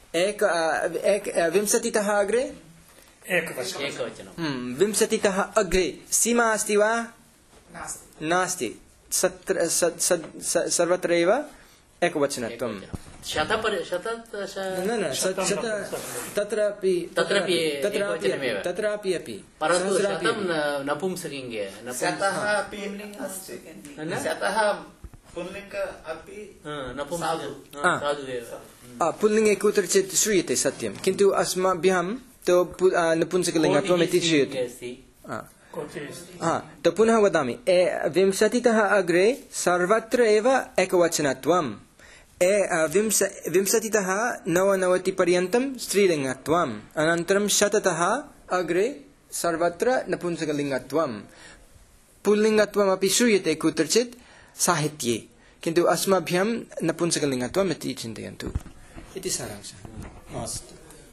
S1: एक एक विंशतितः अग्रे
S2: एकवचनं
S5: एकवचनं
S1: विंशतितः अग्रे सीमा अस्ति वा
S6: नास्ति
S1: नास्ति सत्र सर्वत्र एव एकवचनत्वं
S5: शत शत
S1: न न शत तत्रापि
S5: तत्रापि
S1: तत्रापि तत्रापि अपि
S5: परन्तु शतं नपुंसकलिङ्गे
S4: शतः अपि अस्ति शतः पुल्लिङ्ग अपि
S5: नपुंसकलिङ्गे
S1: पुल्लिङ्गे कुत्रचित् श्रूयते सत्यं किन्तु अस्माभ्यां तु नपुंसकलिङ्गत्वम् इति श्रूयते तो पुनः वदामि विंशतितः अग्रे सर्वत्र एव एकवचनत्वम् विंशतितः नवनवतिपर्यन्तं स्त्रीलिङ्गत्वम् अनन्तरं शततः अग्रे सर्वत्र नपुंसकलिङ्गत्वं पुल्लिङ्गत्वमपि श्रूयते कुत्रचित् साहित्ये किन्तु अस्मभ्यं नपुंसकलिङ्गत्वम् इति चिन्तयन्तु इति सारांशः अस्तु।